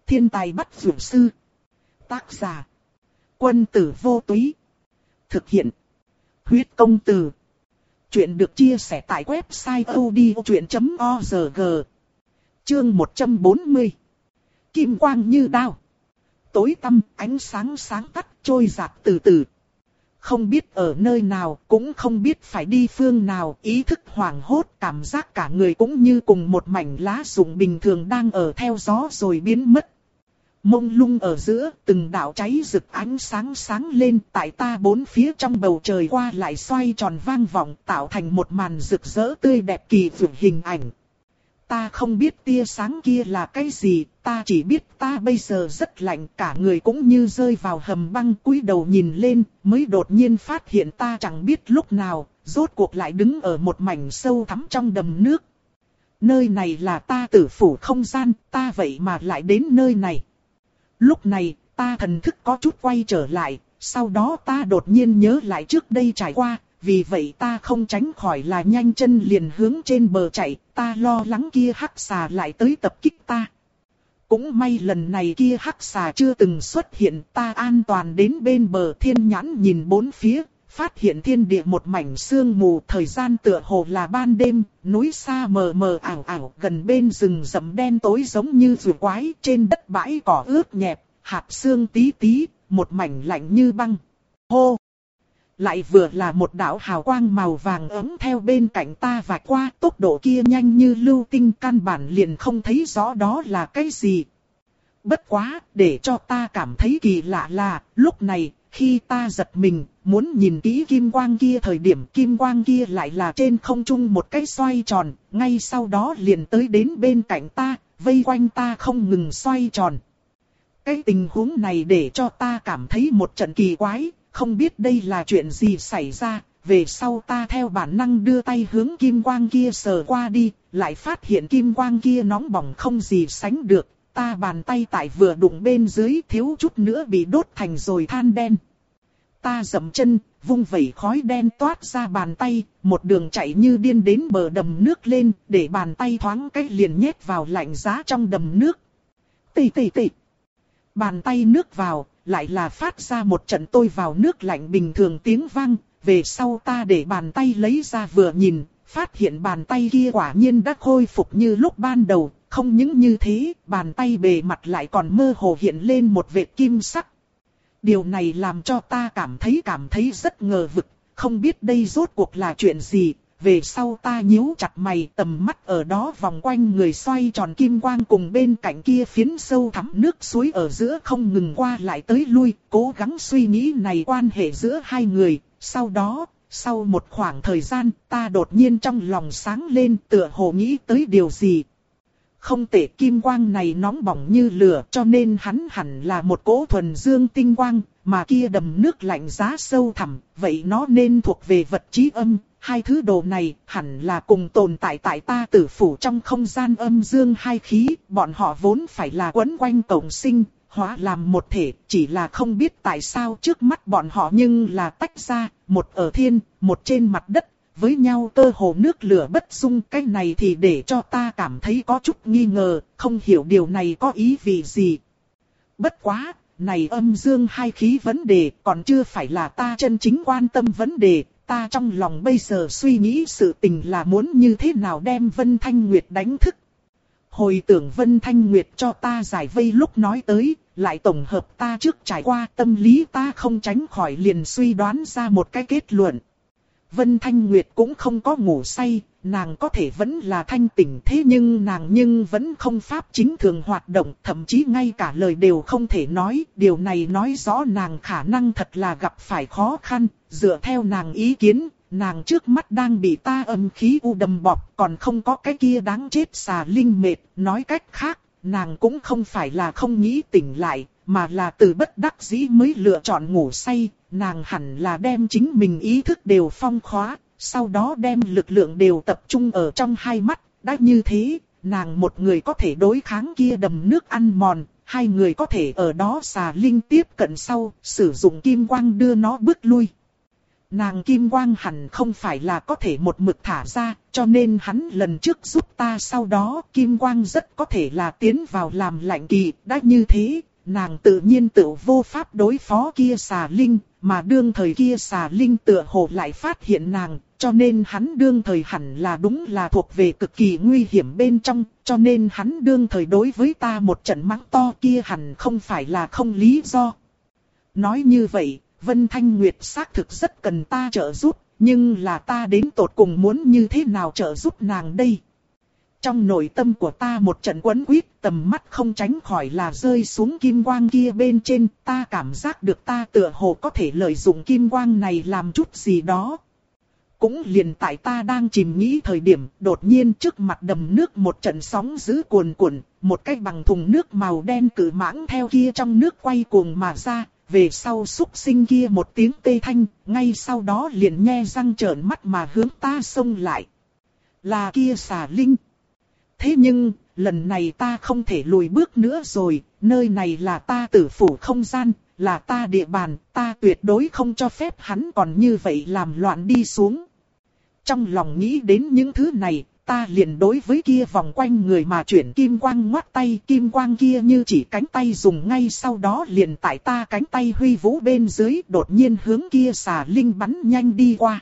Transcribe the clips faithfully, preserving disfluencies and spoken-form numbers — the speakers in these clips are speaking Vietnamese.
Thiên tài bắt dược sư. Tác giả. Quân tử vô túy. Thực hiện. Huyết công từ. Chuyện được chia sẻ tại website odchuyện chấm org. Chương một trăm bốn mươi. Kim quang như đao. Tối tăm, ánh sáng sáng tắt, trôi dạt từ từ. Không biết ở nơi nào, cũng không biết phải đi phương nào, ý thức hoảng hốt, cảm giác cả người cũng như cùng một mảnh lá rụng bình thường đang ở theo gió rồi biến mất. Mông lung ở giữa, từng đạo cháy rực ánh sáng sáng lên, tại ta bốn phía trong bầu trời qua lại xoay tròn vang vọng, tạo thành một màn rực rỡ tươi đẹp kỳ vượt hình ảnh. Ta không biết tia sáng kia là cái gì, ta chỉ biết ta bây giờ rất lạnh, cả người cũng như rơi vào hầm băng, cúi đầu nhìn lên, mới đột nhiên phát hiện ta chẳng biết lúc nào, rốt cuộc lại đứng ở một mảnh sâu thẳm trong đầm nước. Nơi này là ta tử phủ không gian, ta vậy mà lại đến nơi này. Lúc này, ta thần thức có chút quay trở lại, sau đó ta đột nhiên nhớ lại trước đây trải qua. Vì vậy ta không tránh khỏi là nhanh chân liền hướng trên bờ chạy, ta lo lắng kia hắc xà lại tới tập kích ta. Cũng may lần này kia hắc xà chưa từng xuất hiện, ta an toàn đến bên bờ, thiên nhãn nhìn bốn phía, phát hiện thiên địa một mảnh sương mù, thời gian tựa hồ là ban đêm, núi xa mờ mờ ảo ảo, gần bên rừng rậm đen tối giống như rùa quái, trên đất bãi cỏ ướt nhẹp, hạt sương tí tí, một mảnh lạnh như băng. Hô! Lại vừa là một đạo hào quang màu vàng ấm theo bên cạnh ta vạch qua, tốc độ kia nhanh như lưu tinh, căn bản liền không thấy rõ đó là cái gì. Bất quá, để cho ta cảm thấy kỳ lạ là, lúc này, khi ta giật mình, muốn nhìn kỹ kim quang kia thời điểm, kim quang kia lại là trên không trung một cái xoay tròn, ngay sau đó liền tới đến bên cạnh ta, vây quanh ta không ngừng xoay tròn. Cái tình huống này để cho ta cảm thấy một trận kỳ quái. Không biết đây là chuyện gì xảy ra, về sau ta theo bản năng đưa tay hướng kim quang kia sờ qua đi, lại phát hiện kim quang kia nóng bỏng không gì sánh được, ta bàn tay tại vừa đụng bên dưới thiếu chút nữa bị đốt thành rồi than đen. Ta dậm chân, vung vẩy khói đen toát ra bàn tay, một đường chạy như điên đến bờ đầm nước lên, để bàn tay thoáng cách liền nhét vào lạnh giá trong đầm nước. Tì tì tì. Bàn tay nước vào, lại là phát ra một trận tôi vào nước lạnh bình thường tiếng vang, về sau ta để bàn tay lấy ra vừa nhìn, phát hiện bàn tay kia quả nhiên đã khôi phục như lúc ban đầu, không những như thế, bàn tay bề mặt lại còn mơ hồ hiện lên một vệt kim sắc. Điều này làm cho ta cảm thấy cảm thấy rất ngờ vực, không biết đây rốt cuộc là chuyện gì. Về sau ta nhíu chặt mày, tầm mắt ở đó vòng quanh người xoay tròn kim quang cùng bên cạnh kia phiến sâu thẳm nước suối ở giữa không ngừng qua lại tới lui, cố gắng suy nghĩ này quan hệ giữa hai người. Sau đó, sau một khoảng thời gian, ta đột nhiên trong lòng sáng lên, tựa hồ nghĩ tới điều gì. Không tệ, kim quang này nóng bỏng như lửa, cho nên hắn hẳn là một cỗ thuần dương tinh quang, mà kia đầm nước lạnh giá sâu thẳm, vậy nó nên thuộc về vật trí âm. Hai thứ đồ này hẳn là cùng tồn tại tại ta tử phủ trong không gian âm dương hai khí, bọn họ vốn phải là quấn quanh cộng sinh, hóa làm một thể, chỉ là không biết tại sao trước mắt bọn họ nhưng là tách ra, một ở thiên, một trên mặt đất, với nhau cơ hồ nước lửa bất xung. Cái này thì để cho ta cảm thấy có chút nghi ngờ, không hiểu điều này có ý vị gì. Bất quá, này âm dương hai khí vấn đề còn chưa phải là ta chân chính quan tâm vấn đề. Ta trong lòng bây giờ suy nghĩ sự tình là muốn như thế nào đem Vân Thanh Nguyệt đánh thức. Hồi tưởng Vân Thanh Nguyệt cho ta giải vây lúc nói tới, lại tổng hợp ta trước trải qua, tâm lý ta không tránh khỏi liền suy đoán ra một cái kết luận. Vân Thanh Nguyệt cũng không có ngủ say, nàng có thể vẫn là thanh tỉnh, thế nhưng nàng nhưng vẫn không pháp chính thường hoạt động, thậm chí ngay cả lời đều không thể nói. Điều này nói rõ nàng khả năng thật là gặp phải khó khăn. Dựa theo nàng ý kiến, nàng trước mắt đang bị ta âm khí u đầm bọc, còn không có cái kia đáng chết xà linh mệt. Nói cách khác, nàng cũng không phải là không nghĩ tỉnh lại, mà là từ bất đắc dĩ mới lựa chọn ngủ say. Nàng hẳn là đem chính mình ý thức đều phong khóa, sau đó đem lực lượng đều tập trung ở trong hai mắt. Đã như thế, nàng một người có thể đối kháng kia đầm nước ăn mòn, hai người có thể ở đó xà linh tiếp cận sau, sử dụng kim quang đưa nó bước lui. Nàng kim quang hẳn không phải là có thể một mực thả ra, cho nên hắn lần trước giúp ta sau đó kim quang rất có thể là tiến vào làm lạnh kỳ. Đã như thế, nàng tự nhiên tự vô pháp đối phó kia xà linh, mà đương thời kia xà linh tựa hồ lại phát hiện nàng, cho nên hắn đương thời hẳn là đúng là thuộc về cực kỳ nguy hiểm bên trong, cho nên hắn đương thời đối với ta một trận mắng to kia hẳn không phải là không lý do. Nói như vậy, Vân Thanh Nguyệt xác thực rất cần ta trợ giúp, nhưng là ta đến tột cùng muốn như thế nào trợ giúp nàng đây? Trong nội tâm của ta một trận quấn quýt, tầm mắt không tránh khỏi là rơi xuống kim quang kia bên trên, ta cảm giác được ta tựa hồ có thể lợi dụng kim quang này làm chút gì đó. Cũng liền tại ta đang chìm nghĩ thời điểm, đột nhiên trước mặt đầm nước một trận sóng dữ cuồn cuộn, một cái bằng thùng nước màu đen cự mãng theo kia trong nước quay cuồng mà ra, về sau xúc sinh kia một tiếng tê thanh, ngay sau đó liền nhe răng trợn mắt mà hướng ta xông lại. Là kia xà linh. Thế nhưng, lần này ta không thể lùi bước nữa rồi, nơi này là ta tử phủ không gian, là ta địa bàn, ta tuyệt đối không cho phép hắn còn như vậy làm loạn đi xuống. Trong lòng nghĩ đến những thứ này, ta liền đối với kia vòng quanh người mà chuyển kim quang ngoắt tay, kim quang kia như chỉ cánh tay dùng ngay sau đó liền tại ta cánh tay huy vũ bên dưới đột nhiên hướng kia xà linh bắn nhanh đi qua.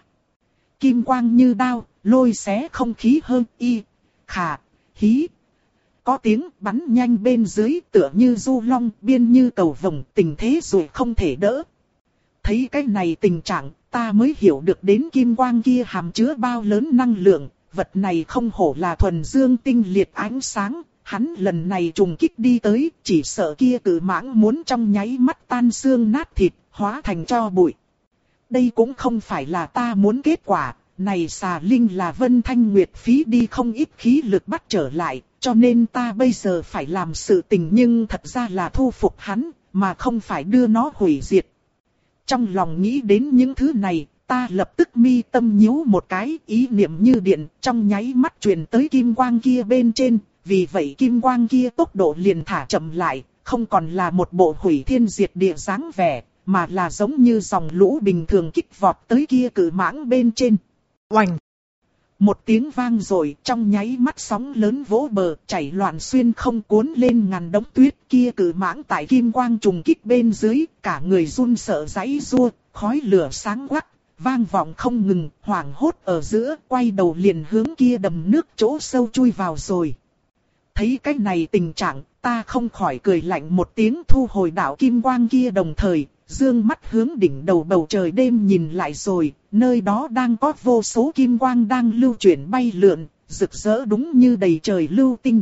Kim quang như đao, lôi xé không khí hơn y, khả, hí. Có tiếng bắn nhanh bên dưới tựa như du long biên như cầu vồng tình thế rồi không thể đỡ. Thấy cái này tình trạng ta mới hiểu được đến kim quang kia hàm chứa bao lớn năng lượng. Vật này không hổ là thuần dương tinh liệt ánh sáng, hắn lần này trùng kích đi tới, chỉ sợ kia cự mãng muốn trong nháy mắt tan xương nát thịt, hóa thành tro bụi. Đây cũng không phải là ta muốn kết quả, này xà linh là Vân Thanh Nguyệt phí đi không ít khí lực bắt trở lại, cho nên ta bây giờ phải làm sự tình nhưng thật ra là thu phục hắn, mà không phải đưa nó hủy diệt. Trong lòng nghĩ đến những thứ này, ta lập tức mi tâm nhíu một cái, ý niệm như điện, trong nháy mắt truyền tới kim quang kia bên trên, vì vậy kim quang kia tốc độ liền thả chậm lại, không còn là một bộ hủy thiên diệt địa dáng vẻ, mà là giống như dòng lũ bình thường kích vọt tới kia cự mãng bên trên. Oành! Một tiếng vang rồi, trong nháy mắt sóng lớn vỗ bờ, chảy loạn xuyên không cuốn lên ngàn đống tuyết, kia cự mãng tại kim quang trùng kích bên dưới, cả người run sợ giãy giụa, khói lửa sáng quắc, vang vọng không ngừng, hoảng hốt ở giữa, quay đầu liền hướng kia đầm nước chỗ sâu chui vào rồi. Thấy cái này tình trạng, ta không khỏi cười lạnh một tiếng, thu hồi đạo kim quang kia, đồng thời dương mắt hướng đỉnh đầu bầu trời đêm nhìn lại rồi, nơi đó đang có vô số kim quang đang lưu chuyển bay lượn, rực rỡ đúng như đầy trời lưu tinh.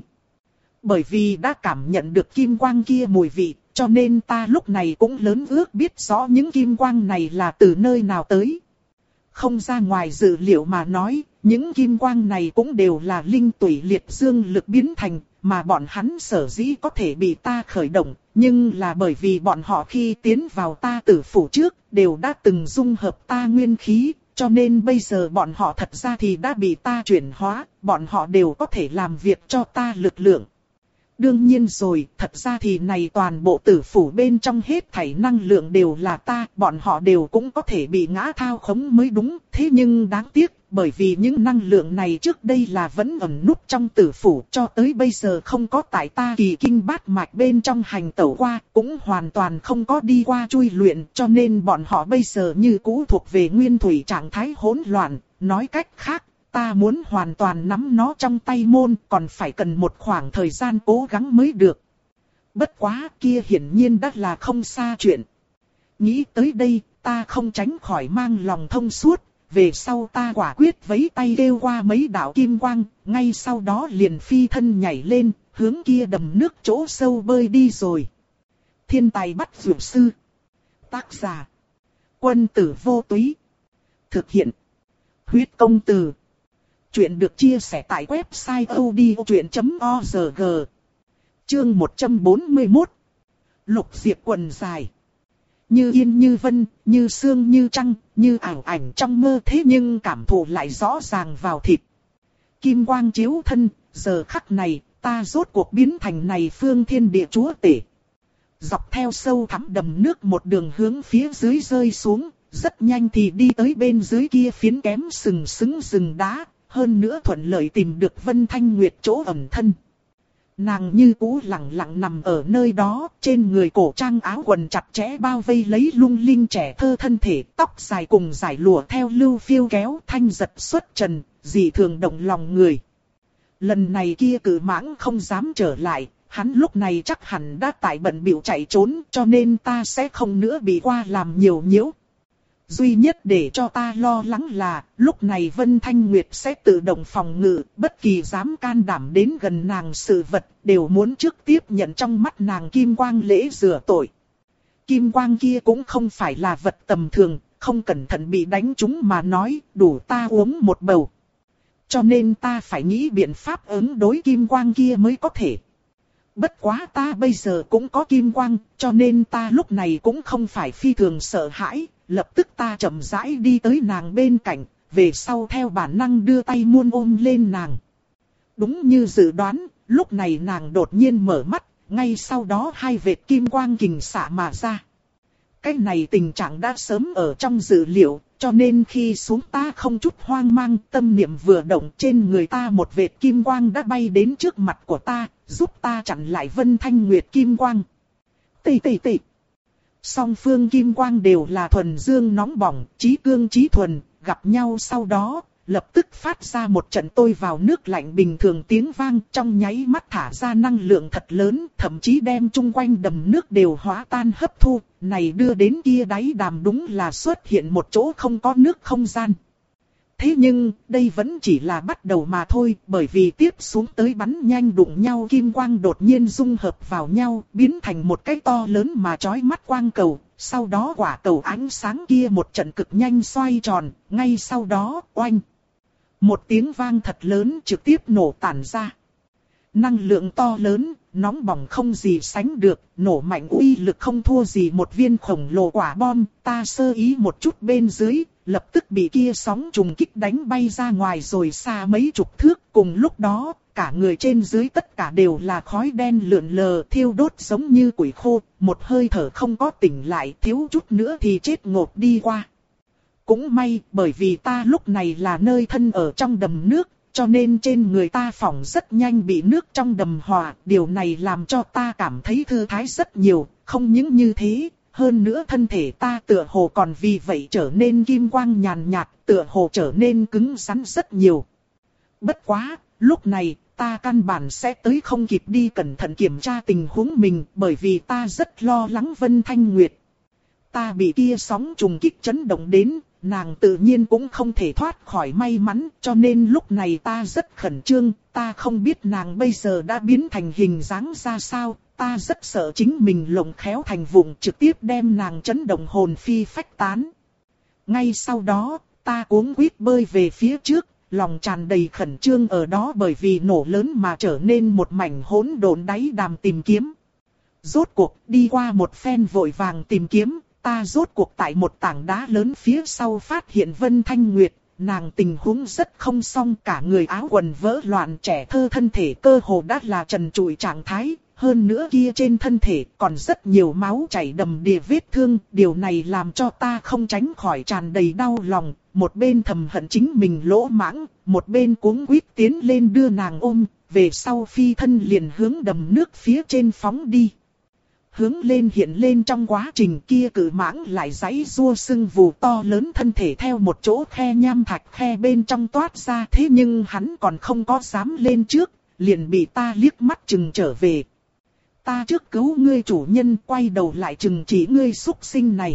Bởi vì đã cảm nhận được kim quang kia mùi vị, cho nên ta lúc này cũng lớn ước biết rõ những kim quang này là từ nơi nào tới. Không ra ngoài dự liệu mà nói, những kim quang này cũng đều là linh tủy liệt dương lực biến thành, mà bọn hắn sở dĩ có thể bị ta khởi động, nhưng là bởi vì bọn họ khi tiến vào ta tử phủ trước, đều đã từng dung hợp ta nguyên khí, cho nên bây giờ bọn họ thật ra thì đã bị ta chuyển hóa, bọn họ đều có thể làm việc cho ta lực lượng. Đương nhiên rồi, thật ra thì này toàn bộ tử phủ bên trong hết thảy năng lượng đều là ta, bọn họ đều cũng có thể bị ngã thao khống mới đúng, thế nhưng đáng tiếc, bởi vì những năng lượng này trước đây là vẫn ẩn núp trong tử phủ, cho tới bây giờ không có tại ta kỳ kinh bát mạch bên trong hành tẩu qua, cũng hoàn toàn không có đi qua chui luyện, cho nên bọn họ bây giờ như cũ thuộc về nguyên thủy trạng thái hỗn loạn, nói cách khác. Ta muốn hoàn toàn nắm nó trong tay môn, còn phải cần một khoảng thời gian cố gắng mới được. Bất quá, kia hiển nhiên đã là không xa chuyện. Nghĩ tới đây, ta không tránh khỏi mang lòng thông suốt, về sau ta quả quyết vẫy tay kêu qua mấy đạo kim quang, ngay sau đó liền phi thân nhảy lên, hướng kia đầm nước chỗ sâu bơi đi rồi. Thiên tài bắt dược sư. Tác giả. Quân tử vô túy. Thực hiện. Huyết công từ. Chuyện được chia sẻ tại website odchuyện chấm org. Chương một trăm bốn mươi mốt. Lục diệp quần dài. Như yên như vân, như sương như trăng, như ảo ảnh trong mơ, thế nhưng cảm thụ lại rõ ràng vào thịt. Kim quang chiếu thân, giờ khắc này, ta rốt cuộc biến thành này phương thiên địa chúa tể. Dọc theo sâu thẳm đầm nước một đường hướng phía dưới rơi xuống, rất nhanh thì đi tới bên dưới kia phiến kém sừng sững rừng đá, hơn nữa thuận lợi tìm được Vân Thanh Nguyệt chỗ ẩn thân. Nàng như cũ lặng lặng nằm ở nơi đó, trên người cổ trang áo quần chặt chẽ bao vây lấy lung linh trẻ thơ thân thể, tóc dài cùng dải lụa theo lưu phiêu kéo thanh giật xuất trần, dị thường động lòng người. Lần này kia cự mãng không dám trở lại, hắn lúc này chắc hẳn đã tại bận bịu chạy trốn, cho nên ta sẽ không nữa bị qua làm nhiều nhiễu. Duy nhất để cho ta lo lắng là, lúc này Vân Thanh Nguyệt sẽ tự động phòng ngự, bất kỳ dám can đảm đến gần nàng sự vật, đều muốn trước tiếp nhận trong mắt nàng kim quang lễ rửa tội. Kim quang kia cũng không phải là vật tầm thường, không cẩn thận bị đánh trúng mà nói, đủ ta uống một bầu. Cho nên ta phải nghĩ biện pháp ứng đối kim quang kia mới có thể. Bất quá ta bây giờ cũng có kim quang, cho nên ta lúc này cũng không phải phi thường sợ hãi. Lập tức ta chậm rãi đi tới nàng bên cạnh, về sau theo bản năng đưa tay muôn ôm lên nàng. Đúng như dự đoán, lúc này nàng đột nhiên mở mắt, ngay sau đó hai vệt kim quang kình xạ mà ra. Cái này tình trạng đã sớm ở trong dự liệu, cho nên khi xuống ta không chút hoang mang, tâm niệm vừa động trên người ta một vệt kim quang đã bay đến trước mặt của ta, giúp ta chặn lại Vân Thanh Nguyệt kim quang. Tì tì tì. Song phương kim quang đều là thuần dương nóng bỏng, chí cương chí thuần, gặp nhau sau đó, lập tức phát ra một trận tôi vào nước lạnh bình thường tiếng vang, trong nháy mắt thả ra năng lượng thật lớn, thậm chí đem chung quanh đầm nước đều hóa tan hấp thu, này đưa đến kia đáy đàm đúng là xuất hiện một chỗ không có nước không gian. Thế nhưng, đây vẫn chỉ là bắt đầu mà thôi, bởi vì tiếp xuống tới bắn nhanh đụng nhau kim quang đột nhiên dung hợp vào nhau, biến thành một cái to lớn mà chói mắt quang cầu. Sau đó quả cầu ánh sáng kia một trận cực nhanh xoay tròn, ngay sau đó, oanh. Một tiếng vang thật lớn trực tiếp nổ tản ra. Năng lượng to lớn, nóng bỏng không gì sánh được, nổ mạnh uy lực không thua gì một viên khổng lồ quả bom, ta sơ ý một chút bên dưới, lập tức bị kia sóng trùng kích đánh bay ra ngoài rồi xa mấy chục thước, cùng lúc đó, cả người trên dưới tất cả đều là khói đen lượn lờ thiêu đốt giống như củi khô, một hơi thở không có tỉnh lại, thiếu chút nữa thì chết ngột đi qua. Cũng may, bởi vì ta lúc này là nơi thân ở trong đầm nước, cho nên trên người ta phỏng rất nhanh bị nước trong đầm hòa, điều này làm cho ta cảm thấy thư thái rất nhiều, không những như thế, hơn nữa thân thể ta tựa hồ còn vì vậy trở nên kim quang nhàn nhạt, tựa hồ trở nên cứng rắn rất nhiều. Bất quá, lúc này, ta căn bản sẽ tới không kịp đi cẩn thận kiểm tra tình huống mình, bởi vì ta rất lo lắng Vân Thanh Nguyệt. Ta bị kia sóng trùng kích chấn động đến, nàng tự nhiên cũng không thể thoát khỏi may mắn, cho nên lúc này ta rất khẩn trương, ta không biết nàng bây giờ đã biến thành hình dáng ra sao, ta rất sợ chính mình lộng khéo thành vụng trực tiếp đem nàng chấn động hồn phi phách tán. Ngay sau đó, ta cuống quýt bơi về phía trước, lòng tràn đầy khẩn trương ở đó bởi vì nổ lớn mà trở nên một mảnh hỗn độn đáy đàm tìm kiếm. Rốt cuộc đi qua một phen vội vàng tìm kiếm, ta rốt cuộc tại một tảng đá lớn phía sau phát hiện Vân Thanh Nguyệt, nàng tình huống rất không xong, cả người áo quần vỡ loạn, trẻ thơ thân thể cơ hồ đã là trần trụi trạng thái, hơn nữa kia trên thân thể còn rất nhiều máu chảy đầm đìa vết thương, điều này làm cho ta không tránh khỏi tràn đầy đau lòng, một bên thầm hận chính mình lỗ mãng, một bên cuống quýt tiến lên đưa nàng ôm, về sau phi thân liền hướng đầm nước phía trên phóng đi. Hướng lên hiện lên trong quá trình kia cự mãng lại giãy giụa sưng vù to lớn thân thể theo một chỗ khe nham thạch khe bên trong toát ra, thế nhưng hắn còn không có dám lên trước, liền bị ta liếc mắt chừng trở về. Ta trước cứu ngươi chủ nhân, quay đầu lại chừng chỉ ngươi xúc sinh này.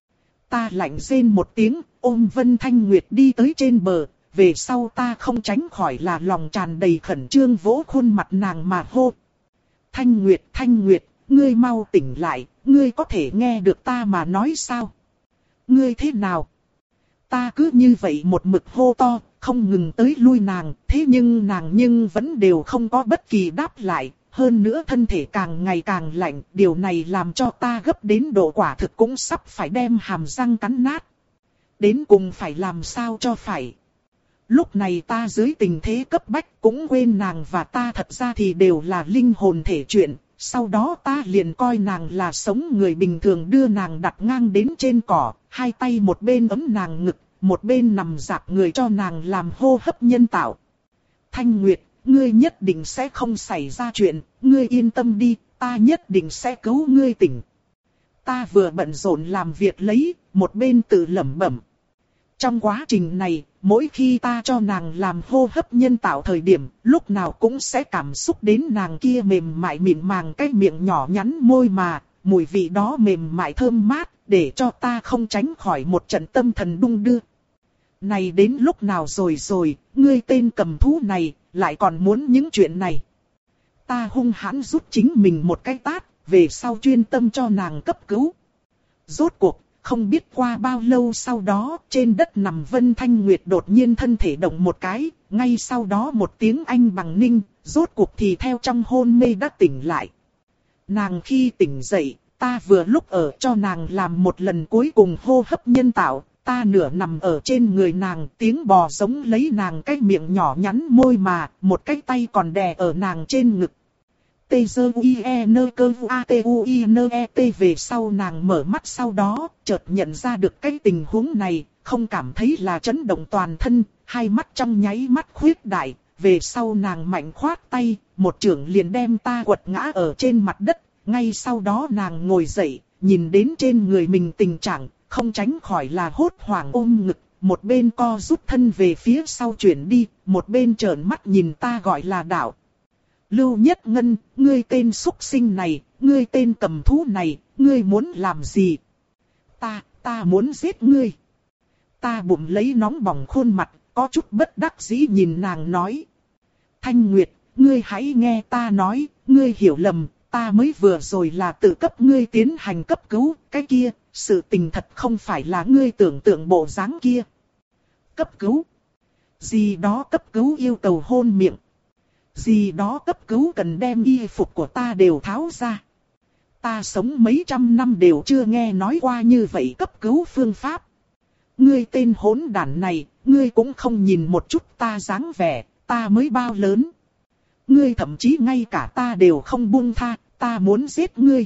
Ta lạnh rên một tiếng, ôm Vân Thanh Nguyệt đi tới trên bờ, về sau ta không tránh khỏi là lòng tràn đầy khẩn trương vỗ khuôn mặt nàng mà hô. Thanh Nguyệt, Thanh Nguyệt, ngươi mau tỉnh lại, ngươi có thể nghe được ta mà nói sao? Ngươi thế nào? Ta cứ như vậy một mực hô to, không ngừng tới lui nàng, thế nhưng nàng nhưng vẫn đều không có bất kỳ đáp lại, hơn nữa thân thể càng ngày càng lạnh, điều này làm cho ta gấp đến độ quả thực cũng sắp phải đem hàm răng cắn nát. Đến cùng phải làm sao cho phải. Lúc này ta dưới tình thế cấp bách cũng quên nàng và ta thật ra thì đều là linh hồn thể chuyện, sau đó ta liền coi nàng là sống người bình thường đưa nàng đặt ngang đến trên cỏ, hai tay một bên ấm nàng ngực, một bên nằm dạp người cho nàng làm hô hấp nhân tạo. Thanh Nguyệt, ngươi nhất định sẽ không xảy ra chuyện, ngươi yên tâm đi, ta nhất định sẽ cứu ngươi tỉnh. Ta vừa bận rộn làm việc lấy, một bên tự lẩm bẩm. Trong quá trình này, mỗi khi ta cho nàng làm hô hấp nhân tạo thời điểm, lúc nào cũng sẽ cảm xúc đến nàng kia mềm mại mịn màng cái miệng nhỏ nhắn môi mà, mùi vị đó mềm mại thơm mát, để cho ta không tránh khỏi một trận tâm thần đung đưa. Này đến lúc nào rồi rồi, ngươi tên cầm thú này, lại còn muốn những chuyện này. Ta hung hãn rút chính mình một cái tát, về sau chuyên tâm cho nàng cấp cứu. Rốt cuộc, không biết qua bao lâu sau đó, trên đất nằm Vân Thanh Nguyệt đột nhiên thân thể động một cái, ngay sau đó một tiếng anh bằng ninh, rốt cuộc thì theo trong hôn mê đã tỉnh lại. Nàng khi tỉnh dậy, ta vừa lúc ở cho nàng làm một lần cuối cùng hô hấp nhân tạo, ta nửa nằm ở trên người nàng, tiếng bò giống lấy nàng cái miệng nhỏ nhắn môi mà, một cái tay còn đè ở nàng trên ngực. Tê dơ uy e nơ cơ a tê u i nơ e tê về sau nàng mở mắt sau đó, chợt nhận ra được cái tình huống này, không cảm thấy là chấn động toàn thân, hai mắt trong nháy mắt khuyết đại, về sau nàng mạnh khoát tay, một chưởng liền đem ta quật ngã ở trên mặt đất, ngay sau đó nàng ngồi dậy, nhìn đến trên người mình tình trạng, không tránh khỏi là hốt hoảng ôm ngực, một bên co rút thân về phía sau chuyển đi, một bên trợn mắt nhìn ta gọi là đạo. Lưu Nhất Ngân, ngươi tên súc sinh này, ngươi tên cầm thú này, ngươi muốn làm gì? Ta, ta muốn giết ngươi. Ta bụng lấy nóng bỏng khuôn mặt, có chút bất đắc dĩ nhìn nàng nói. Thanh Nguyệt, ngươi hãy nghe ta nói, ngươi hiểu lầm, ta mới vừa rồi là tự cấp ngươi tiến hành cấp cứu, cái kia, sự tình thật không phải là ngươi tưởng tượng bộ dáng kia. Cấp cứu? Gì đó cấp cứu yêu cầu hôn miệng. Gì đó cấp cứu cần đem y phục của ta đều tháo ra. Ta sống mấy trăm năm đều chưa nghe nói qua như vậy cấp cứu phương pháp. Ngươi tên hỗn đản này, ngươi cũng không nhìn một chút ta dáng vẻ, ta mới bao lớn. Ngươi thậm chí ngay cả ta đều không buông tha, ta muốn giết ngươi.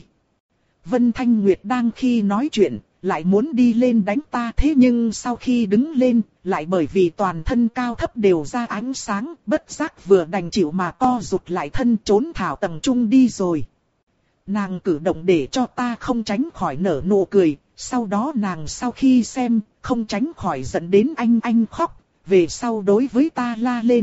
Vân Thanh Nguyệt đang khi nói chuyện, lại muốn đi lên đánh ta, thế nhưng sau khi đứng lên, lại bởi vì toàn thân cao thấp đều ra ánh sáng, bất giác vừa đành chịu mà co rụt lại thân trốn thảo tầng trung đi rồi. Nàng cử động để cho ta không tránh khỏi nở nụ cười, sau đó nàng sau khi xem, không tránh khỏi giận đến anh anh khóc, về sau đối với ta la lên.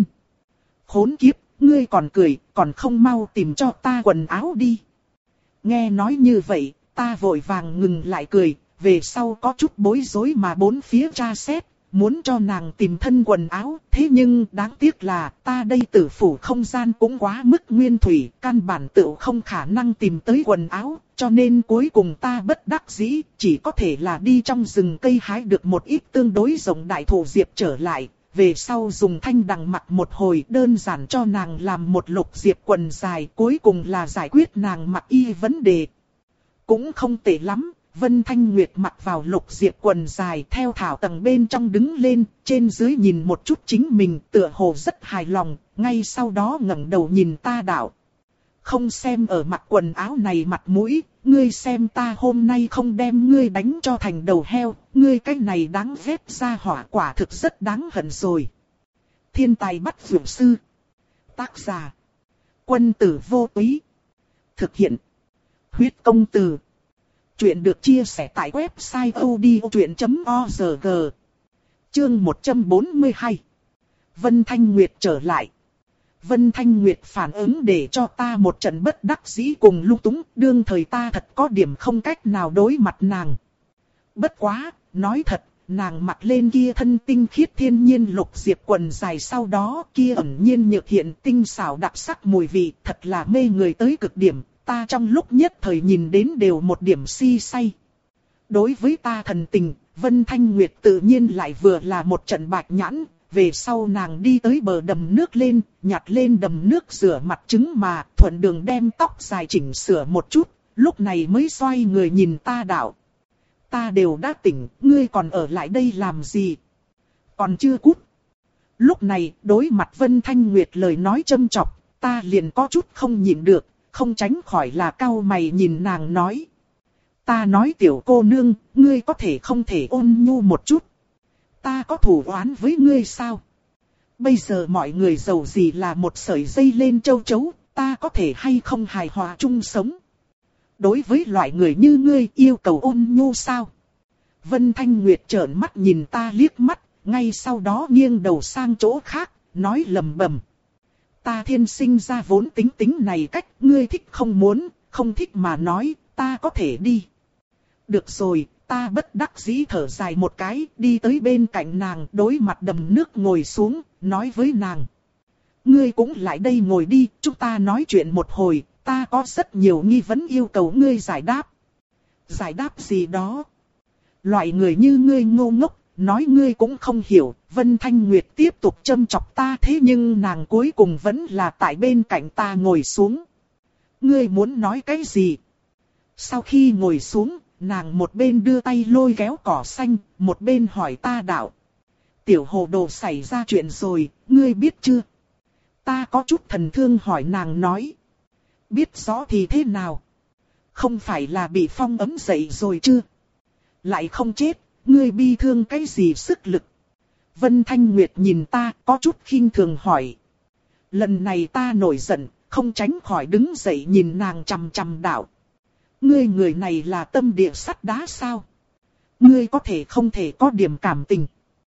Khốn kiếp, ngươi còn cười, còn không mau tìm cho ta quần áo đi. Nghe nói như vậy, ta vội vàng ngừng lại cười, về sau có chút bối rối mà bốn phía tra xét, muốn cho nàng tìm thân quần áo, thế nhưng đáng tiếc là ta đây tử phủ không gian cũng quá mức nguyên thủy, căn bản tự không khả năng tìm tới quần áo, cho nên cuối cùng ta bất đắc dĩ, chỉ có thể là đi trong rừng cây hái được một ít tương đối rộng đại thụ diệp trở lại, về sau dùng thanh đằng mặc một hồi đơn giản cho nàng làm một lục diệp quần dài, cuối cùng là giải quyết nàng mặc y vấn đề. Cũng không tệ lắm. Vân Thanh Nguyệt mặc vào lục diệp quần dài theo thảo tầng bên trong đứng lên, trên dưới nhìn một chút chính mình tựa hồ rất hài lòng, ngay sau đó ngẩng đầu nhìn ta đạo. Không xem ở mặc quần áo này mặt mũi, ngươi xem ta hôm nay không đem ngươi đánh cho thành đầu heo, ngươi cái này đáng ghét ra hỏa quả thực rất đáng hận rồi. Thiên tài bắt phượng sư. Tác giả. Quân tử vô túy. Thực hiện. Huyết công từ. Chuyện được chia sẻ tại website odchuyện chấm org. Chương một trăm bốn mươi hai. Vân Thanh Nguyệt trở lại. Vân Thanh Nguyệt phản ứng để cho ta một trận bất đắc dĩ cùng lung túng, đương thời ta thật có điểm không cách nào đối mặt nàng. Bất quá, nói thật, nàng mặc lên kia thân tinh khiết thiên nhiên lục diệp quần dài sau đó kia ẩn nhiên nhược hiện tinh xảo đặc sắc mùi vị thật là mê người tới cực điểm. Ta trong lúc nhất thời nhìn đến đều một điểm si say. Đối với ta thần tình, Vân Thanh Nguyệt tự nhiên lại vừa là một trận bạch nhãn. Về sau nàng đi tới bờ đầm nước lên, nhặt lên đầm nước rửa mặt trứng mà thuận đường đem tóc dài chỉnh sửa một chút. Lúc này mới xoay người nhìn ta đạo. Ta đều đã tỉnh, ngươi còn ở lại đây làm gì? Còn chưa cút. Lúc này đối mặt Vân Thanh Nguyệt lời nói châm chọc, ta liền có chút không nhịn được. không tránh khỏi là cau mày nhìn nàng nói. Ta nói tiểu cô nương, ngươi có thể không thể ôn nhu một chút. Ta có thù oán với ngươi sao? Bây giờ mọi người giàu gì là một sợi dây lên châu chấu, ta có thể hay không hài hòa chung sống? Đối với loại người như ngươi yêu cầu ôn nhu sao? Vân Thanh Nguyệt trợn mắt nhìn ta liếc mắt, ngay sau đó nghiêng đầu sang chỗ khác, nói lầm bầm. Ta thiên sinh ra vốn tính tính này cách, ngươi thích không muốn, không thích mà nói, ta có thể đi. Được rồi, ta bất đắc dĩ thở dài một cái, đi tới bên cạnh nàng, đối mặt đầm nước ngồi xuống, nói với nàng. Ngươi cũng lại đây ngồi đi, chúng ta nói chuyện một hồi, ta có rất nhiều nghi vấn yêu cầu ngươi giải đáp. Giải đáp gì đó? Loại người như ngươi ngô ngốc, nói ngươi cũng không hiểu, Vân Thanh Nguyệt tiếp tục châm chọc ta thế nhưng nàng cuối cùng vẫn là tại bên cạnh ta ngồi xuống. Ngươi muốn nói cái gì? Sau khi ngồi xuống, nàng một bên đưa tay lôi kéo cỏ xanh, một bên hỏi ta đạo. Tiểu hồ đồ xảy ra chuyện rồi, ngươi biết chưa? Ta có chút thần thương hỏi nàng nói. Biết rõ thì thế nào? Không phải là bị phong ấm dậy rồi chưa? Lại không chết, ngươi bi thương cái gì sức lực? Vân Thanh Nguyệt nhìn ta có chút khinh thường hỏi. Lần này ta nổi giận, không tránh khỏi đứng dậy nhìn nàng chằm chằm đạo. Ngươi người này là tâm địa sắt đá sao? Ngươi có thể không thể có điểm cảm tình.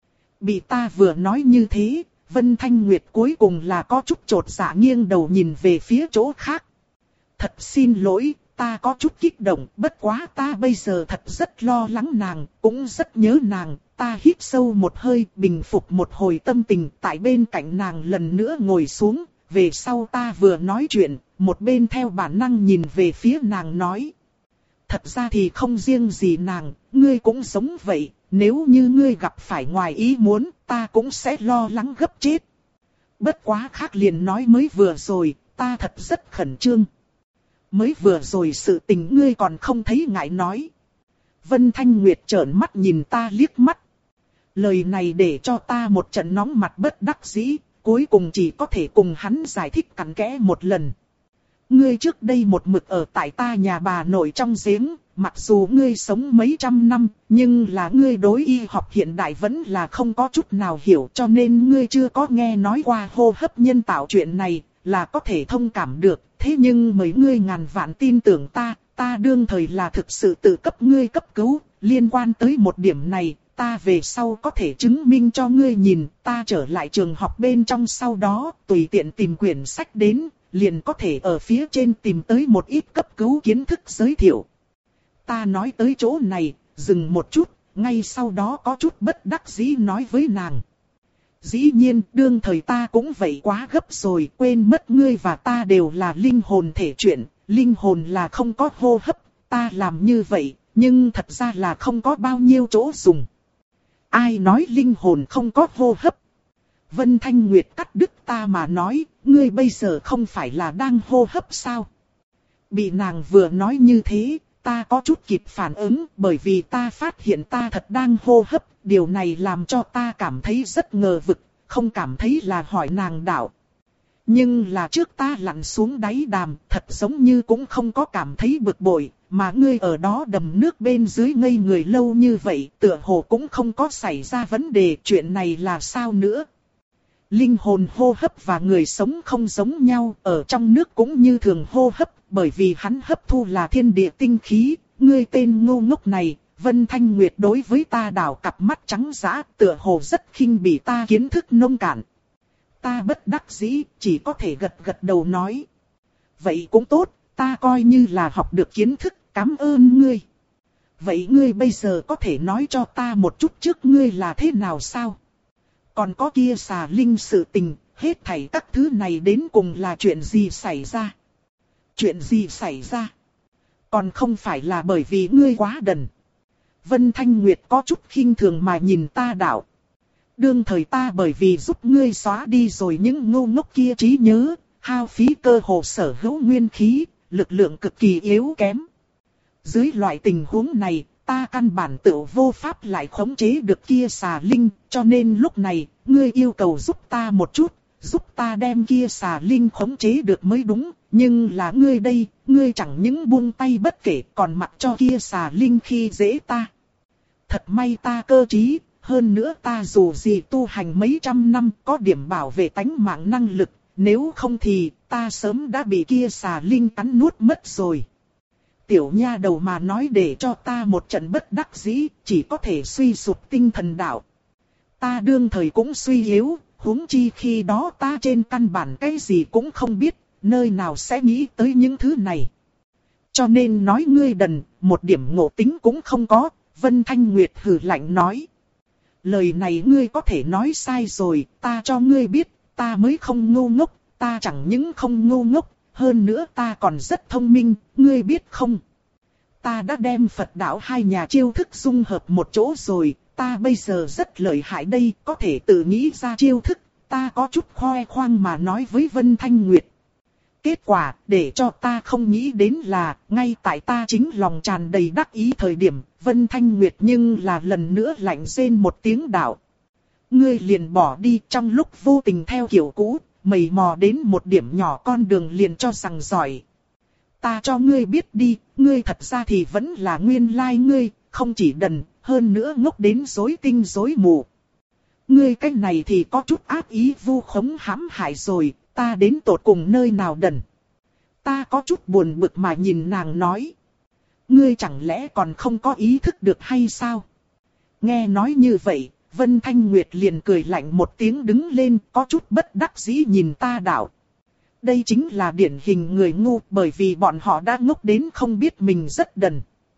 Bị ta vừa nói như thế, Vân Thanh Nguyệt cuối cùng là có chút chột dạ nghiêng đầu nhìn về phía chỗ khác. Thật xin lỗi, ta có chút kích động, bất quá ta bây giờ thật rất lo lắng nàng, cũng rất nhớ nàng. Ta hít sâu một hơi, bình phục một hồi tâm tình, tại bên cạnh nàng lần nữa ngồi xuống. Về sau ta vừa nói chuyện, một bên theo bản năng nhìn về phía nàng nói. Thật ra thì không riêng gì nàng, ngươi cũng giống vậy, nếu như ngươi gặp phải ngoài ý muốn, ta cũng sẽ lo lắng gấp chết. Bất quá khác liền nói mới vừa rồi, ta thật rất khẩn trương. Mới vừa rồi sự tình ngươi còn không thấy ngại nói. Vân Thanh Nguyệt trợn mắt nhìn ta liếc mắt. Lời này để cho ta một trận nóng mặt bất đắc dĩ, cuối cùng chỉ có thể cùng hắn giải thích cặn kẽ một lần. Ngươi trước đây một mực ở tại ta nhà bà nội trong giếng, mặc dù ngươi sống mấy trăm năm, nhưng là ngươi đối y học hiện đại vẫn là không có chút nào hiểu, cho nên ngươi chưa có nghe nói qua hô hấp nhân tạo chuyện này, là có thể thông cảm được. Thế nhưng mấy ngươi ngàn vạn tin tưởng ta, ta đương thời là thực sự tự cấp ngươi cấp cứu, liên quan tới một điểm này, ta về sau có thể chứng minh cho ngươi nhìn, ta trở lại trường học bên trong sau đó, tùy tiện tìm quyển sách đến, liền có thể ở phía trên tìm tới một ít cấp cứu kiến thức giới thiệu. Ta nói tới chỗ này, dừng một chút, ngay sau đó có chút bất đắc dĩ nói với nàng. Dĩ nhiên, đương thời ta cũng vậy quá gấp rồi, quên mất ngươi và ta đều là linh hồn thể chuyện, linh hồn là không có hô hấp, ta làm như vậy, nhưng thật ra là không có bao nhiêu chỗ dùng. Ai nói linh hồn không có hô hấp? Vân Thanh Nguyệt cắt đứt ta mà nói, ngươi bây giờ không phải là đang hô hấp sao? Bị nàng vừa nói như thế, ta có chút kịp phản ứng, bởi vì ta phát hiện ta thật đang hô hấp, điều này làm cho ta cảm thấy rất ngờ vực, không cảm thấy là hỏi nàng đạo. Nhưng là trước ta lặn xuống đáy đàm, thật giống như cũng không có cảm thấy bực bội, mà ngươi ở đó đầm nước bên dưới ngây người lâu như vậy, tựa hồ cũng không có xảy ra vấn đề, chuyện này là sao nữa? Linh hồn hô hấp và người sống không giống nhau, ở trong nước cũng như thường hô hấp, bởi vì hắn hấp thu là thiên địa tinh khí, ngươi tên ngu ngốc này. Vân Thanh Nguyệt đối với ta đảo cặp mắt trắng dã, tựa hồ rất khinh bỉ ta kiến thức nông cạn. Ta bất đắc dĩ, chỉ có thể gật gật đầu nói. Vậy cũng tốt, ta coi như là học được kiến thức, cảm ơn ngươi. Vậy ngươi bây giờ có thể nói cho ta một chút trước ngươi là thế nào sao? Còn có kia xà linh sự tình, hết thảy các thứ này đến cùng là chuyện gì xảy ra? Chuyện gì xảy ra? Còn không phải là bởi vì ngươi quá đần. Vân Thanh Nguyệt có chút khinh thường mà nhìn ta đạo. Đương thời ta bởi vì giúp ngươi xóa đi rồi những ngu ngốc kia trí nhớ, hao phí cơ hồ sở hữu nguyên khí, lực lượng cực kỳ yếu kém. Dưới loại tình huống này, ta căn bản tự vô pháp lại khống chế được kia xà linh, cho nên lúc này, ngươi yêu cầu giúp ta một chút, giúp ta đem kia xà linh khống chế được mới đúng, Nhưng là ngươi đây, ngươi chẳng những buông tay bất kể còn mặc cho kia xà linh khi dễ ta. Thật may ta cơ trí, hơn nữa ta dù gì tu hành mấy trăm năm có điểm bảo vệ tánh mạng năng lực, nếu không thì ta sớm đã bị kia xà linh cắn nuốt mất rồi. Tiểu nha đầu mà nói để cho ta một trận bất đắc dĩ, chỉ có thể suy sụp tinh thần đạo. Ta đương thời cũng suy yếu, huống chi khi đó ta trên căn bản cái gì cũng không biết, nơi nào sẽ nghĩ tới những thứ này. Cho nên nói ngươi đần, một điểm ngộ tính cũng không có, Vân Thanh Nguyệt hừ lạnh nói. Lời này ngươi có thể nói sai rồi, ta cho ngươi biết, ta mới không ngu ngốc, ta chẳng những không ngu ngốc, hơn nữa ta còn rất thông minh, ngươi biết không? Ta đã đem Phật đạo hai nhà chiêu thức dung hợp một chỗ rồi, ta bây giờ rất lợi hại đây, có thể tự nghĩ ra chiêu thức, ta có chút khoe khoang mà nói với Vân Thanh Nguyệt. Kết quả, để cho ta không nghĩ đến là, ngay tại ta chính lòng tràn đầy đắc ý thời điểm, Vân Thanh Nguyệt nhưng là lần nữa lạnh rên một tiếng đạo. Ngươi liền bỏ đi trong lúc vô tình theo kiểu cũ, mày mò đến một điểm nhỏ con đường liền cho rằng giỏi. Ta cho ngươi biết đi, ngươi thật ra thì vẫn là nguyên lai ngươi, không chỉ đần, hơn nữa ngốc đến rối tinh rối mù. Ngươi cái này thì có chút ác ý vu khống hãm hại rồi, ta đến tột cùng nơi nào đần. Ta có chút buồn bực mà nhìn nàng nói. Ngươi chẳng lẽ còn không có ý thức được hay sao? Nghe nói như vậy, Vân Thanh Nguyệt liền cười lạnh một tiếng đứng lên, có chút bất đắc dĩ nhìn ta đạo. Đây chính là điển hình người ngu, bởi vì bọn họ đã ngốc đến không biết mình rất đần.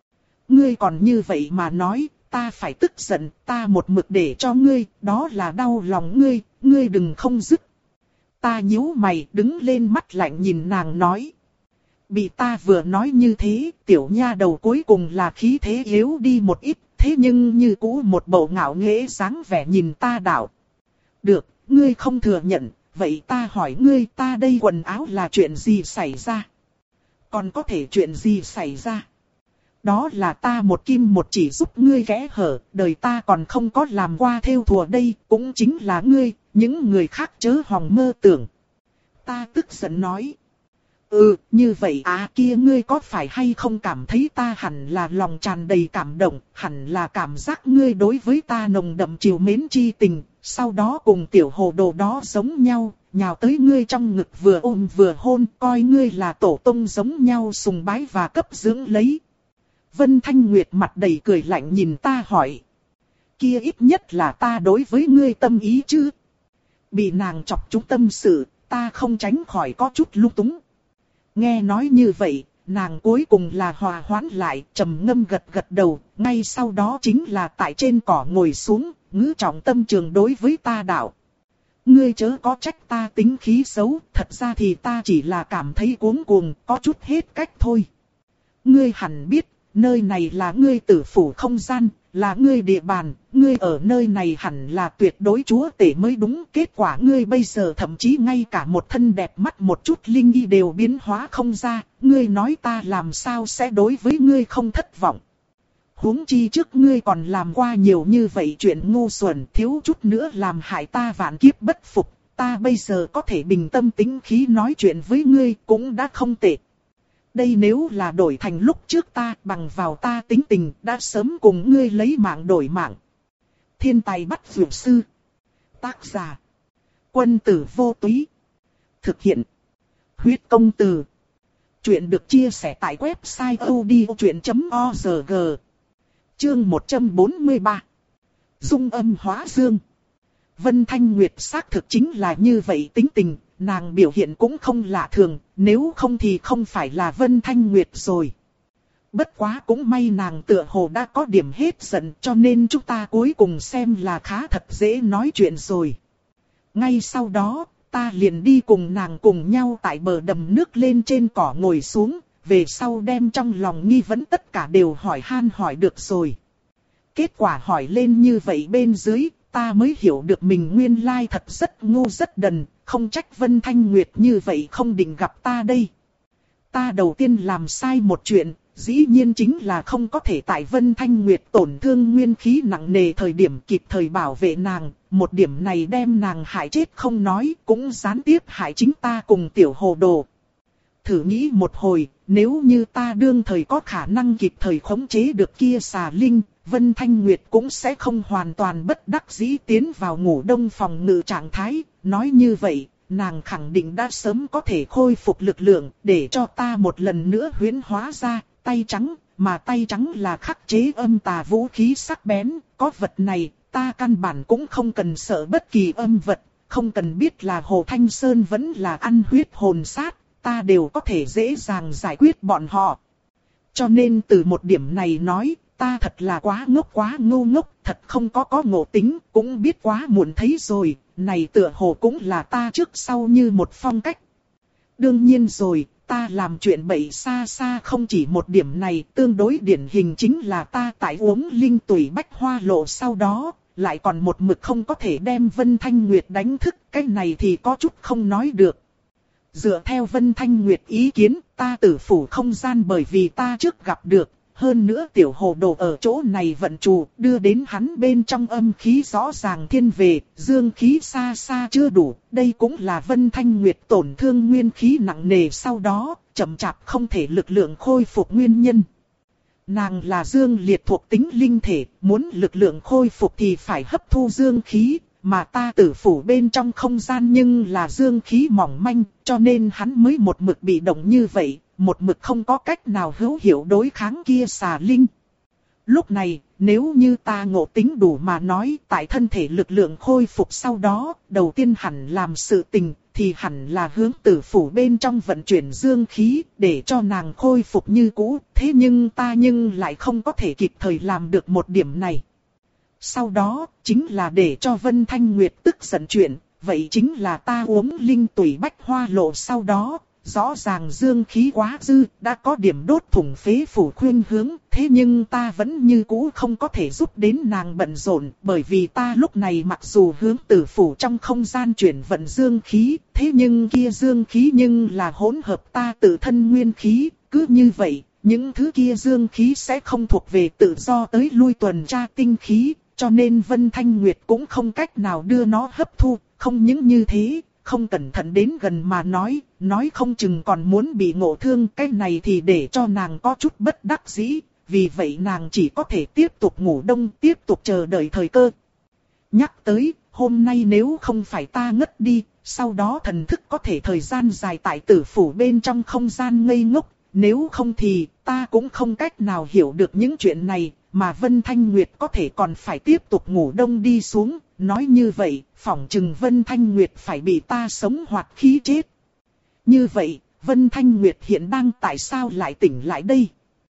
Ngươi còn như vậy mà nói, ta phải tức giận, ta một mực để cho ngươi, đó là đau lòng ngươi, ngươi đừng không dứt. Ta nhíu mày đứng lên mắt lạnh nhìn nàng nói. Bị ta vừa nói như thế, tiểu nha đầu cuối cùng là khí thế yếu đi một ít, thế nhưng như cũ một bộ ngạo nghễ dáng vẻ nhìn ta đạo. Được, ngươi không thừa nhận, vậy ta hỏi ngươi ta đây quần áo là chuyện gì xảy ra? Còn có thể chuyện gì xảy ra? Đó là ta một kim một chỉ giúp ngươi kẽ hở, đời ta còn không có làm qua theo thùa đây, cũng chính là ngươi, những người khác chớ hòng mơ tưởng. Ta tức giận nói. Ừ, như vậy à kia ngươi có phải hay không cảm thấy ta hẳn là lòng tràn đầy cảm động, hẳn là cảm giác ngươi đối với ta nồng đậm chiều mến chi tình, sau đó cùng tiểu hồ đồ đó giống nhau, nhào tới ngươi trong ngực vừa ôm vừa hôn, coi ngươi là tổ tông giống nhau sùng bái và cấp dưỡng lấy. Vân Thanh Nguyệt mặt đầy cười lạnh nhìn ta hỏi. Kia ít nhất là ta đối với ngươi tâm ý chứ. Bị nàng chọc trúng tâm sự, ta không tránh khỏi có chút lung túng. Nghe nói như vậy, nàng cuối cùng là hòa hoãn lại, trầm ngâm gật gật đầu, ngay sau đó chính là tại trên cỏ ngồi xuống, ngữ trọng tâm trường đối với ta đạo. Ngươi chớ có trách ta tính khí xấu, thật ra thì ta chỉ là cảm thấy cuống cuồng, có chút hết cách thôi. Ngươi hẳn biết, nơi này là ngươi tử phủ không gian, là ngươi địa bàn, ngươi ở nơi này hẳn là tuyệt đối chúa tể mới đúng. Kết quả ngươi bây giờ thậm chí ngay cả một thân đẹp mắt một chút linh y đều biến hóa không ra, ngươi nói ta làm sao sẽ đối với ngươi không thất vọng. Huống chi trước ngươi còn làm qua nhiều như vậy chuyện ngu xuẩn, thiếu chút nữa làm hại ta vạn kiếp bất phục, ta bây giờ có thể bình tâm tĩnh khí nói chuyện với ngươi cũng đã không tệ. Đây nếu là đổi thành lúc trước ta, bằng vào ta tính tình, đã sớm cùng ngươi lấy mạng đổi mạng. Thiên tài bắt dược sư. Tác giả. Quân tử vô túy. Thực hiện. Huyết công từ. Chuyện được chia sẻ tại website odchuyện chấm org. Chương một trăm bốn mươi ba. Dung âm hóa dương. Vân Thanh Nguyệt xác thực chính là như vậy tính tình. Nàng biểu hiện cũng không lạ thường, nếu không thì không phải là Vân Thanh Nguyệt rồi. Bất quá cũng may nàng tựa hồ đã có điểm hết giận, cho nên chúng ta cuối cùng xem là khá thật dễ nói chuyện rồi. Ngay sau đó, ta liền đi cùng nàng cùng nhau tại bờ đầm nước lên trên cỏ ngồi xuống, về sau đem trong lòng nghi vấn tất cả đều hỏi han hỏi được rồi. Kết quả hỏi lên như vậy bên dưới, ta mới hiểu được mình nguyên lai thật rất ngu rất đần, không trách Vân Thanh Nguyệt như vậy không định gặp ta đây. Ta đầu tiên làm sai một chuyện, dĩ nhiên chính là không có thể tại Vân Thanh Nguyệt tổn thương nguyên khí nặng nề thời điểm kịp thời bảo vệ nàng, một điểm này đem nàng hại chết không nói, cũng gián tiếp hại chính ta cùng tiểu hồ đồ. Thử nghĩ một hồi, nếu như ta đương thời có khả năng kịp thời khống chế được kia xà linh, Vân Thanh Nguyệt cũng sẽ không hoàn toàn bất đắc dĩ tiến vào ngủ đông phòng ngự trạng thái. Nói như vậy, nàng khẳng định đã sớm có thể khôi phục lực lượng, để cho ta một lần nữa huyễn hóa ra, tay trắng, mà tay trắng là khắc chế âm tà vũ khí sắc bén, có vật này, ta căn bản cũng không cần sợ bất kỳ âm vật, không cần biết là Hồ Thanh Sơn vẫn là ăn huyết hồn sát, ta đều có thể dễ dàng giải quyết bọn họ. Cho nên từ một điểm này nói, ta thật là quá ngốc quá ngu ngốc, thật không có có ngộ tính, cũng biết quá muộn thấy rồi, này tựa hồ cũng là ta trước sau như một phong cách. Đương nhiên rồi, ta làm chuyện bậy xa xa không chỉ một điểm này, tương đối điển hình chính là ta tại uống linh tủy bách hoa lộ sau đó, lại còn một mực không có thể đem Vân Thanh Nguyệt đánh thức, cái này thì có chút không nói được. Dựa theo Vân Thanh Nguyệt ý kiến, ta tử phủ không gian bởi vì ta trước gặp được, hơn nữa tiểu hồ đồ ở chỗ này vận chủ, đưa đến hắn bên trong âm khí rõ ràng thiên về, dương khí xa xa chưa đủ, đây cũng là Vân Thanh Nguyệt tổn thương nguyên khí nặng nề sau đó, chậm chạp không thể lực lượng khôi phục nguyên nhân. Nàng là dương liệt thuộc tính linh thể, muốn lực lượng khôi phục thì phải hấp thu dương khí, mà ta tử phủ bên trong không gian nhưng là dương khí mỏng manh, cho nên hắn mới một mực bị động như vậy, một mực không có cách nào hữu hiệu đối kháng kia xà linh. Lúc này, nếu như ta ngộ tính đủ mà nói, tại thân thể lực lượng khôi phục sau đó, đầu tiên hẳn làm sự tình, thì hẳn là hướng tử phủ bên trong vận chuyển dương khí, để cho nàng khôi phục như cũ, thế nhưng ta nhưng lại không có thể kịp thời làm được một điểm này. Sau đó, chính là để cho Vân Thanh Nguyệt tức giận chuyện, vậy chính là ta uống linh tủy bách hoa lộ sau đó, rõ ràng dương khí quá dư, đã có điểm đốt thủng phế phủ khuyên hướng, thế nhưng ta vẫn như cũ không có thể giúp đến nàng bận rộn, bởi vì ta lúc này mặc dù hướng tử phủ trong không gian chuyển vận dương khí, thế nhưng kia dương khí nhưng là hỗn hợp ta tự thân nguyên khí, cứ như vậy, những thứ kia dương khí sẽ không thuộc về tự do tới lui tuần tra tinh khí, cho nên Vân Thanh Nguyệt cũng không cách nào đưa nó hấp thu, không những như thế. Không cẩn thận đến gần mà nói, nói không chừng còn muốn bị ngộ thương, cái này thì để cho nàng có chút bất đắc dĩ, vì vậy nàng chỉ có thể tiếp tục ngủ đông, tiếp tục chờ đợi thời cơ. Nhắc tới, hôm nay nếu không phải ta ngất đi, sau đó thần thức có thể thời gian dài tại tử phủ bên trong không gian ngây ngốc, nếu không thì ta cũng không cách nào hiểu được những chuyện này, mà Vân Thanh Nguyệt có thể còn phải tiếp tục ngủ đông đi xuống. Nói như vậy, phỏng chừng Vân Thanh Nguyệt phải bị ta sống hoạt khí chết. Như vậy, Vân Thanh Nguyệt hiện đang tại sao lại tỉnh lại đây?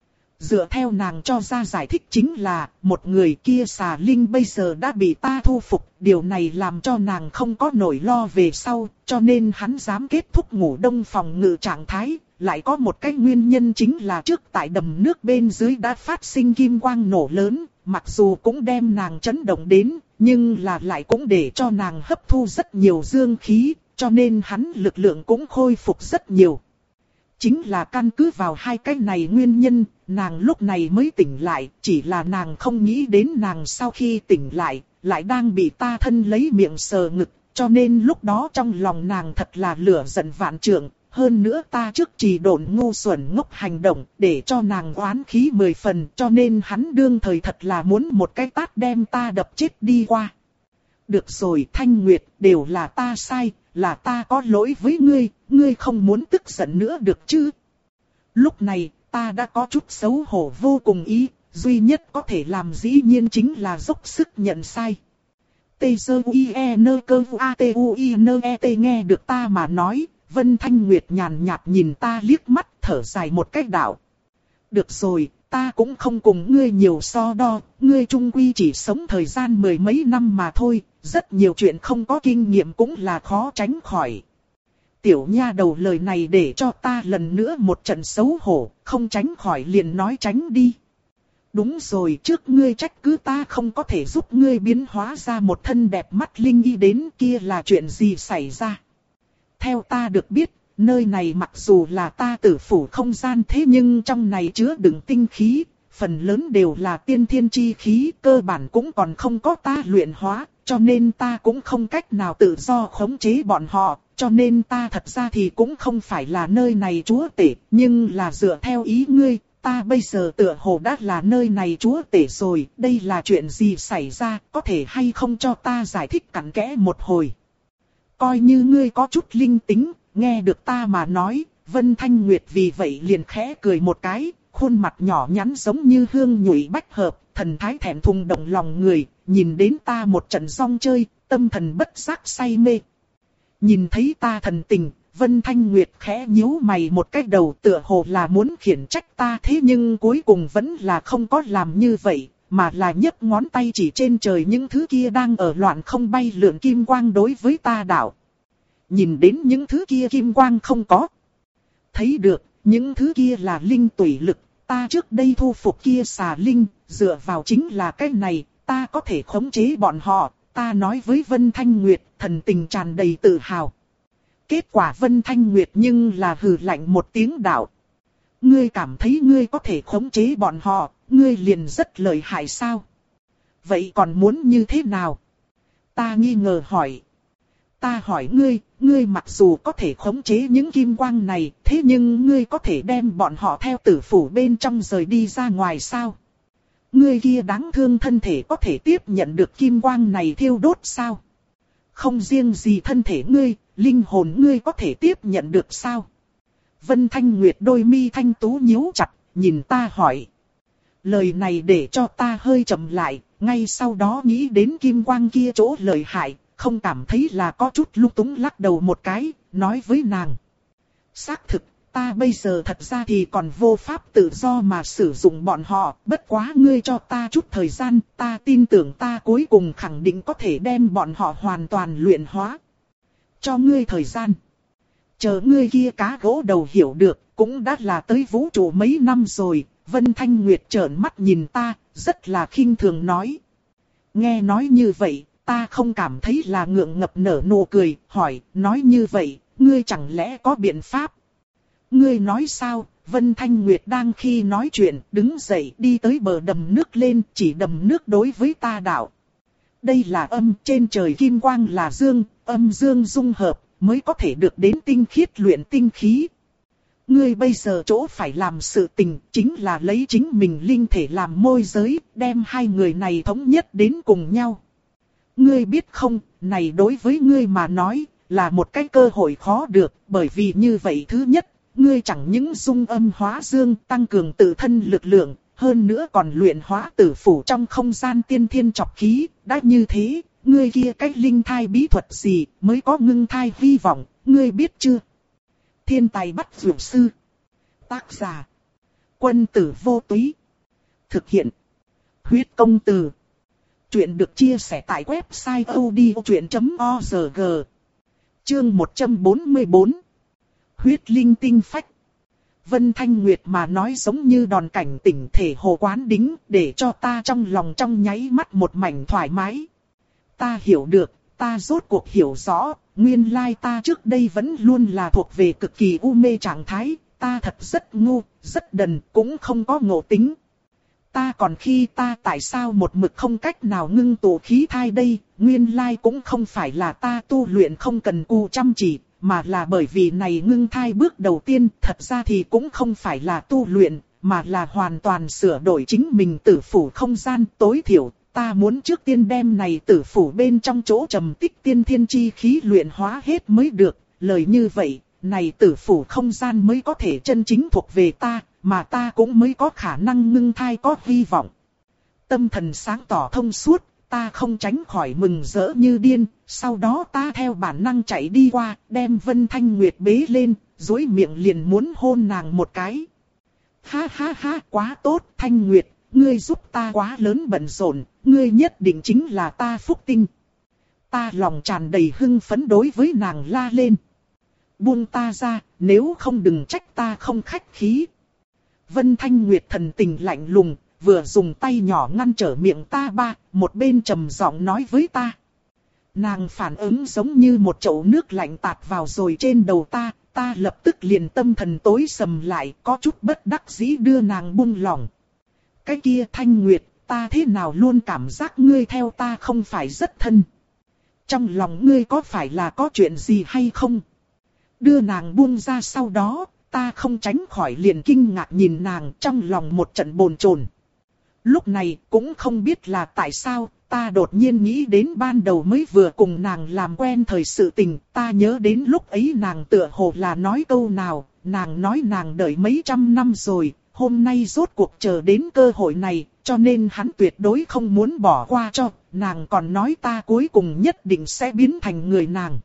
Dựa theo nàng cho ra giải thích chính là, một người kia xà linh bây giờ đã bị ta thu phục, điều này làm cho nàng không có nỗi lo về sau, cho nên hắn dám kết thúc ngủ đông phòng ngự trạng thái. Lại có một cái nguyên nhân chính là trước tại đầm nước bên dưới đã phát sinh kim quang nổ lớn, mặc dù cũng đem nàng chấn động đến, nhưng là lại cũng để cho nàng hấp thu rất nhiều dương khí, cho nên hắn lực lượng cũng khôi phục rất nhiều. Chính là căn cứ vào hai cái này nguyên nhân, nàng lúc này mới tỉnh lại, chỉ là nàng không nghĩ đến nàng sau khi tỉnh lại, lại đang bị ta thân lấy miệng sờ ngực, cho nên lúc đó trong lòng nàng thật là lửa giận vạn trượng. Hơn nữa ta trước chỉ độn ngu xuẩn ngốc hành động, để cho nàng oán khí mười phần, cho nên hắn đương thời thật là muốn một cái tát đem ta đập chết đi qua. Được rồi Thanh Nguyệt, đều là ta sai, là ta có lỗi với ngươi, ngươi không muốn tức giận nữa được chứ. Lúc này, ta đã có chút xấu hổ vô cùng ý, duy nhất có thể làm dĩ nhiên chính là dốc sức nhận sai. Tê sơ uy e nơ cơ a tê u i nơ e tê nghe được ta mà nói. Vân Thanh Nguyệt nhàn nhạt nhìn ta liếc mắt, thở dài một cách đạo. Được rồi, ta cũng không cùng ngươi nhiều so đo, ngươi trung quy chỉ sống thời gian mười mấy năm mà thôi, rất nhiều chuyện không có kinh nghiệm cũng là khó tránh khỏi. Tiểu nha đầu lời này để cho ta lần nữa một trận xấu hổ, không tránh khỏi liền nói tránh đi. Đúng rồi, trước ngươi trách cứ ta không có thể giúp ngươi biến hóa ra một thân đẹp mắt linh y đến, kia là chuyện gì xảy ra? Theo ta được biết, nơi này mặc dù là ta tử phủ không gian thế nhưng trong này chứa đựng tinh khí, phần lớn đều là tiên thiên chi khí, cơ bản cũng còn không có ta luyện hóa, cho nên ta cũng không cách nào tự do khống chế bọn họ, cho nên ta thật ra thì cũng không phải là nơi này chúa tể, nhưng là dựa theo ý ngươi, ta bây giờ tựa hồ đã là nơi này chúa tể rồi, đây là chuyện gì xảy ra, có thể hay không cho ta giải thích cặn kẽ một hồi. Coi như ngươi có chút linh tính, nghe được ta mà nói, Vân Thanh Nguyệt vì vậy liền khẽ cười một cái, khuôn mặt nhỏ nhắn giống như hương nhụy bách hợp, thần thái thẹn thùng động lòng người, nhìn đến ta một trận rong chơi, tâm thần bất giác say mê. Nhìn thấy ta thần tình, Vân Thanh Nguyệt khẽ nhíu mày một cái đầu tựa hồ là muốn khiển trách ta, thế nhưng cuối cùng vẫn là không có làm như vậy, mà là nhấc ngón tay chỉ trên trời những thứ kia đang ở loạn không bay lượn kim quang đối với ta đạo. Nhìn đến những thứ kia kim quang không có. Thấy được, những thứ kia là linh tùy lực, ta trước đây thu phục kia xà linh, dựa vào chính là cái này, ta có thể khống chế bọn họ, ta nói với Vân Thanh Nguyệt, thần tình tràn đầy tự hào. Kết quả Vân Thanh Nguyệt nhưng là hừ lạnh một tiếng đạo. Ngươi cảm thấy ngươi có thể khống chế bọn họ, ngươi liền rất lợi hại sao? Vậy còn muốn như thế nào? Ta nghi ngờ hỏi. Ta hỏi ngươi, ngươi mặc dù có thể khống chế những kim quang này, thế nhưng ngươi có thể đem bọn họ theo tử phủ bên trong rời đi ra ngoài sao? Ngươi kia đáng thương thân thể có thể tiếp nhận được kim quang này thiêu đốt sao? Không riêng gì thân thể ngươi, linh hồn ngươi có thể tiếp nhận được sao? Vân Thanh Nguyệt đôi mi thanh tú nhíu chặt, nhìn ta hỏi. Lời này để cho ta hơi chậm lại, ngay sau đó nghĩ đến kim quang kia chỗ lợi hại, không cảm thấy là có chút lung túng lắc đầu một cái, nói với nàng. Xác thực, ta bây giờ thật ra thì còn vô pháp tự do mà sử dụng bọn họ, bất quá ngươi cho ta chút thời gian, ta tin tưởng ta cuối cùng khẳng định có thể đem bọn họ hoàn toàn luyện hóa. Cho ngươi thời gian. Chờ ngươi kia cá gỗ đầu hiểu được, cũng đã là tới vũ trụ mấy năm rồi. Vân Thanh Nguyệt trợn mắt nhìn ta, rất là khinh thường nói. Nghe nói như vậy, ta không cảm thấy là ngượng ngập nở nụ cười, hỏi, nói như vậy, ngươi chẳng lẽ có biện pháp? Ngươi nói sao? Vân Thanh Nguyệt đang khi nói chuyện, đứng dậy đi tới bờ đầm nước lên, chỉ đầm nước đối với ta đạo. Đây là âm, trên trời kim quang là dương, âm dương dung hợp, mới có thể được đến tinh khiết luyện tinh khí. Ngươi bây giờ chỗ phải làm sự tình, chính là lấy chính mình linh thể làm môi giới, đem hai người này thống nhất đến cùng nhau. Ngươi biết không, này đối với ngươi mà nói, là một cái cơ hội khó được, bởi vì như vậy thứ nhất, ngươi chẳng những dung âm hóa dương tăng cường tự thân lực lượng, hơn nữa còn luyện hóa tử phủ trong không gian tiên thiên chọc khí, đã như thế, ngươi kia cách linh thai bí thuật gì mới có ngưng thai hy vọng, ngươi biết chưa? Thiên tài bắt dược sư. Tác giả. Quân tử vô túy. Thực hiện. Huyết công từ. Chuyện được chia sẻ tại website odchuyện chấm org. Chương một trăm bốn mươi bốn. Huyết linh tinh phách. Vân Thanh Nguyệt mà nói giống như đòn cảnh tỉnh thể hồ quán đính, để cho ta trong lòng trong nháy mắt một mảnh thoải mái. Ta hiểu được, ta rốt cuộc hiểu rõ, nguyên lai ta trước đây vẫn luôn là thuộc về cực kỳ u mê trạng thái, ta thật rất ngu, rất đần, cũng không có ngộ tính. Ta còn khi ta tại sao một mực không cách nào ngưng tụ khí thai đây, nguyên lai cũng không phải là ta tu luyện không cần cù chăm chỉ, mà là bởi vì này ngưng thai bước đầu tiên, thật ra thì cũng không phải là tu luyện, mà là hoàn toàn sửa đổi chính mình tử phủ không gian tối thiểu. Ta muốn trước tiên đem này tử phủ bên trong chỗ trầm tích tiên thiên chi khí luyện hóa hết mới được, lời như vậy, này tử phủ không gian mới có thể chân chính thuộc về ta, mà ta cũng mới có khả năng ngưng thai có hy vọng. Tâm thần sáng tỏ thông suốt, ta không tránh khỏi mừng rỡ như điên, sau đó ta theo bản năng chạy đi qua, đem Vân Thanh Nguyệt bế lên, duỗi miệng liền muốn hôn nàng một cái. Ha ha ha, quá tốt, Thanh Nguyệt, ngươi giúp ta quá lớn bận rộn, ngươi nhất định chính là ta phúc tinh. Ta lòng tràn đầy hưng phấn đối với nàng la lên. Buông ta ra, nếu không đừng trách ta không khách khí. Vân Thanh Nguyệt thần tình lạnh lùng, vừa dùng tay nhỏ ngăn trở miệng ta ba, một bên trầm giọng nói với ta. Nàng phản ứng giống như một chậu nước lạnh tạt vào rồi trên đầu ta, ta lập tức liền tâm thần tối sầm lại, có chút bất đắc dĩ đưa nàng buông lỏng. Cái kia Thanh Nguyệt, ta thế nào luôn cảm giác ngươi theo ta không phải rất thân. trong lòng ngươi có phải là có chuyện gì hay không? Đưa nàng buông ra sau đó, ta không tránh khỏi liền kinh ngạc nhìn nàng trong lòng một trận bồn chồn. Lúc này cũng không biết là tại sao, ta đột nhiên nghĩ đến ban đầu mới vừa cùng nàng làm quen thời sự tình, ta nhớ đến lúc ấy nàng tựa hồ là nói câu nào, nàng nói nàng đợi mấy trăm năm rồi, hôm nay rốt cuộc chờ đến cơ hội này, cho nên hắn tuyệt đối không muốn bỏ qua cho, nàng còn nói ta cuối cùng nhất định sẽ biến thành người nàng.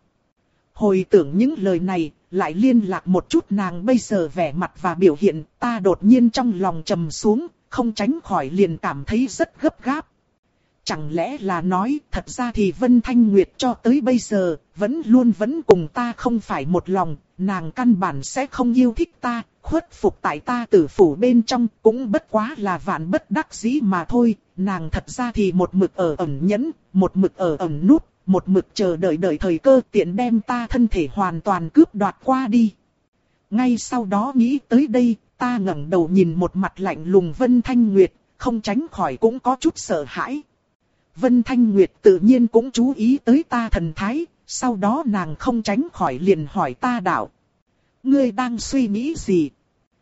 Hồi tưởng những lời này, lại liên lạc một chút nàng bây giờ vẻ mặt và biểu hiện, ta đột nhiên trong lòng trầm xuống, không tránh khỏi liền cảm thấy rất gấp gáp. Chẳng lẽ là nói, thật ra thì Vân Thanh Nguyệt cho tới bây giờ, vẫn luôn vẫn cùng ta không phải một lòng, nàng căn bản sẽ không yêu thích ta, khuất phục tại ta tử phủ bên trong, cũng bất quá là vạn bất đắc dĩ mà thôi, nàng thật ra thì một mực ở ẩn nhẫn, một mực ở ẩn núp, một mực chờ đợi đợi thời cơ tiện đem ta thân thể hoàn toàn cướp đoạt qua đi. Ngay sau đó nghĩ tới đây, ta ngẩng đầu nhìn một mặt lạnh lùng Vân Thanh Nguyệt, không tránh khỏi cũng có chút sợ hãi. Vân Thanh Nguyệt tự nhiên cũng chú ý tới ta thần thái, sau đó nàng không tránh khỏi liền hỏi ta đạo. Ngươi đang suy nghĩ gì?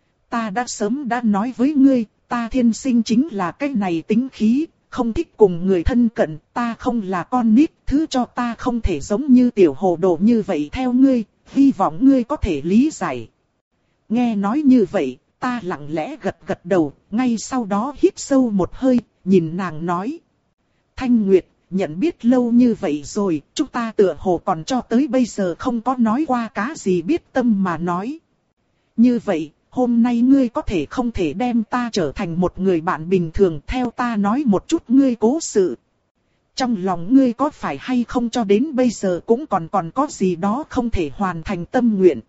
Ta đã sớm đã nói với ngươi, ta thiên sinh chính là cái này tính khí, không thích cùng người thân cận, ta không là con nít, thứ cho ta không thể giống như tiểu hồ đồ như vậy theo ngươi, hy vọng ngươi có thể lý giải. Nghe nói như vậy, ta lặng lẽ gật gật đầu, ngay sau đó hít sâu một hơi, nhìn nàng nói. Thanh Nguyệt, nhận biết lâu như vậy rồi, chúng ta tựa hồ còn cho tới bây giờ không có nói qua cá gì biết tâm mà nói. Như vậy, hôm nay ngươi có thể không thể đem ta trở thành một người bạn bình thường theo ta nói một chút ngươi cố sự. Trong lòng ngươi có phải hay không cho đến bây giờ cũng còn còn có gì đó không thể hoàn thành tâm nguyện.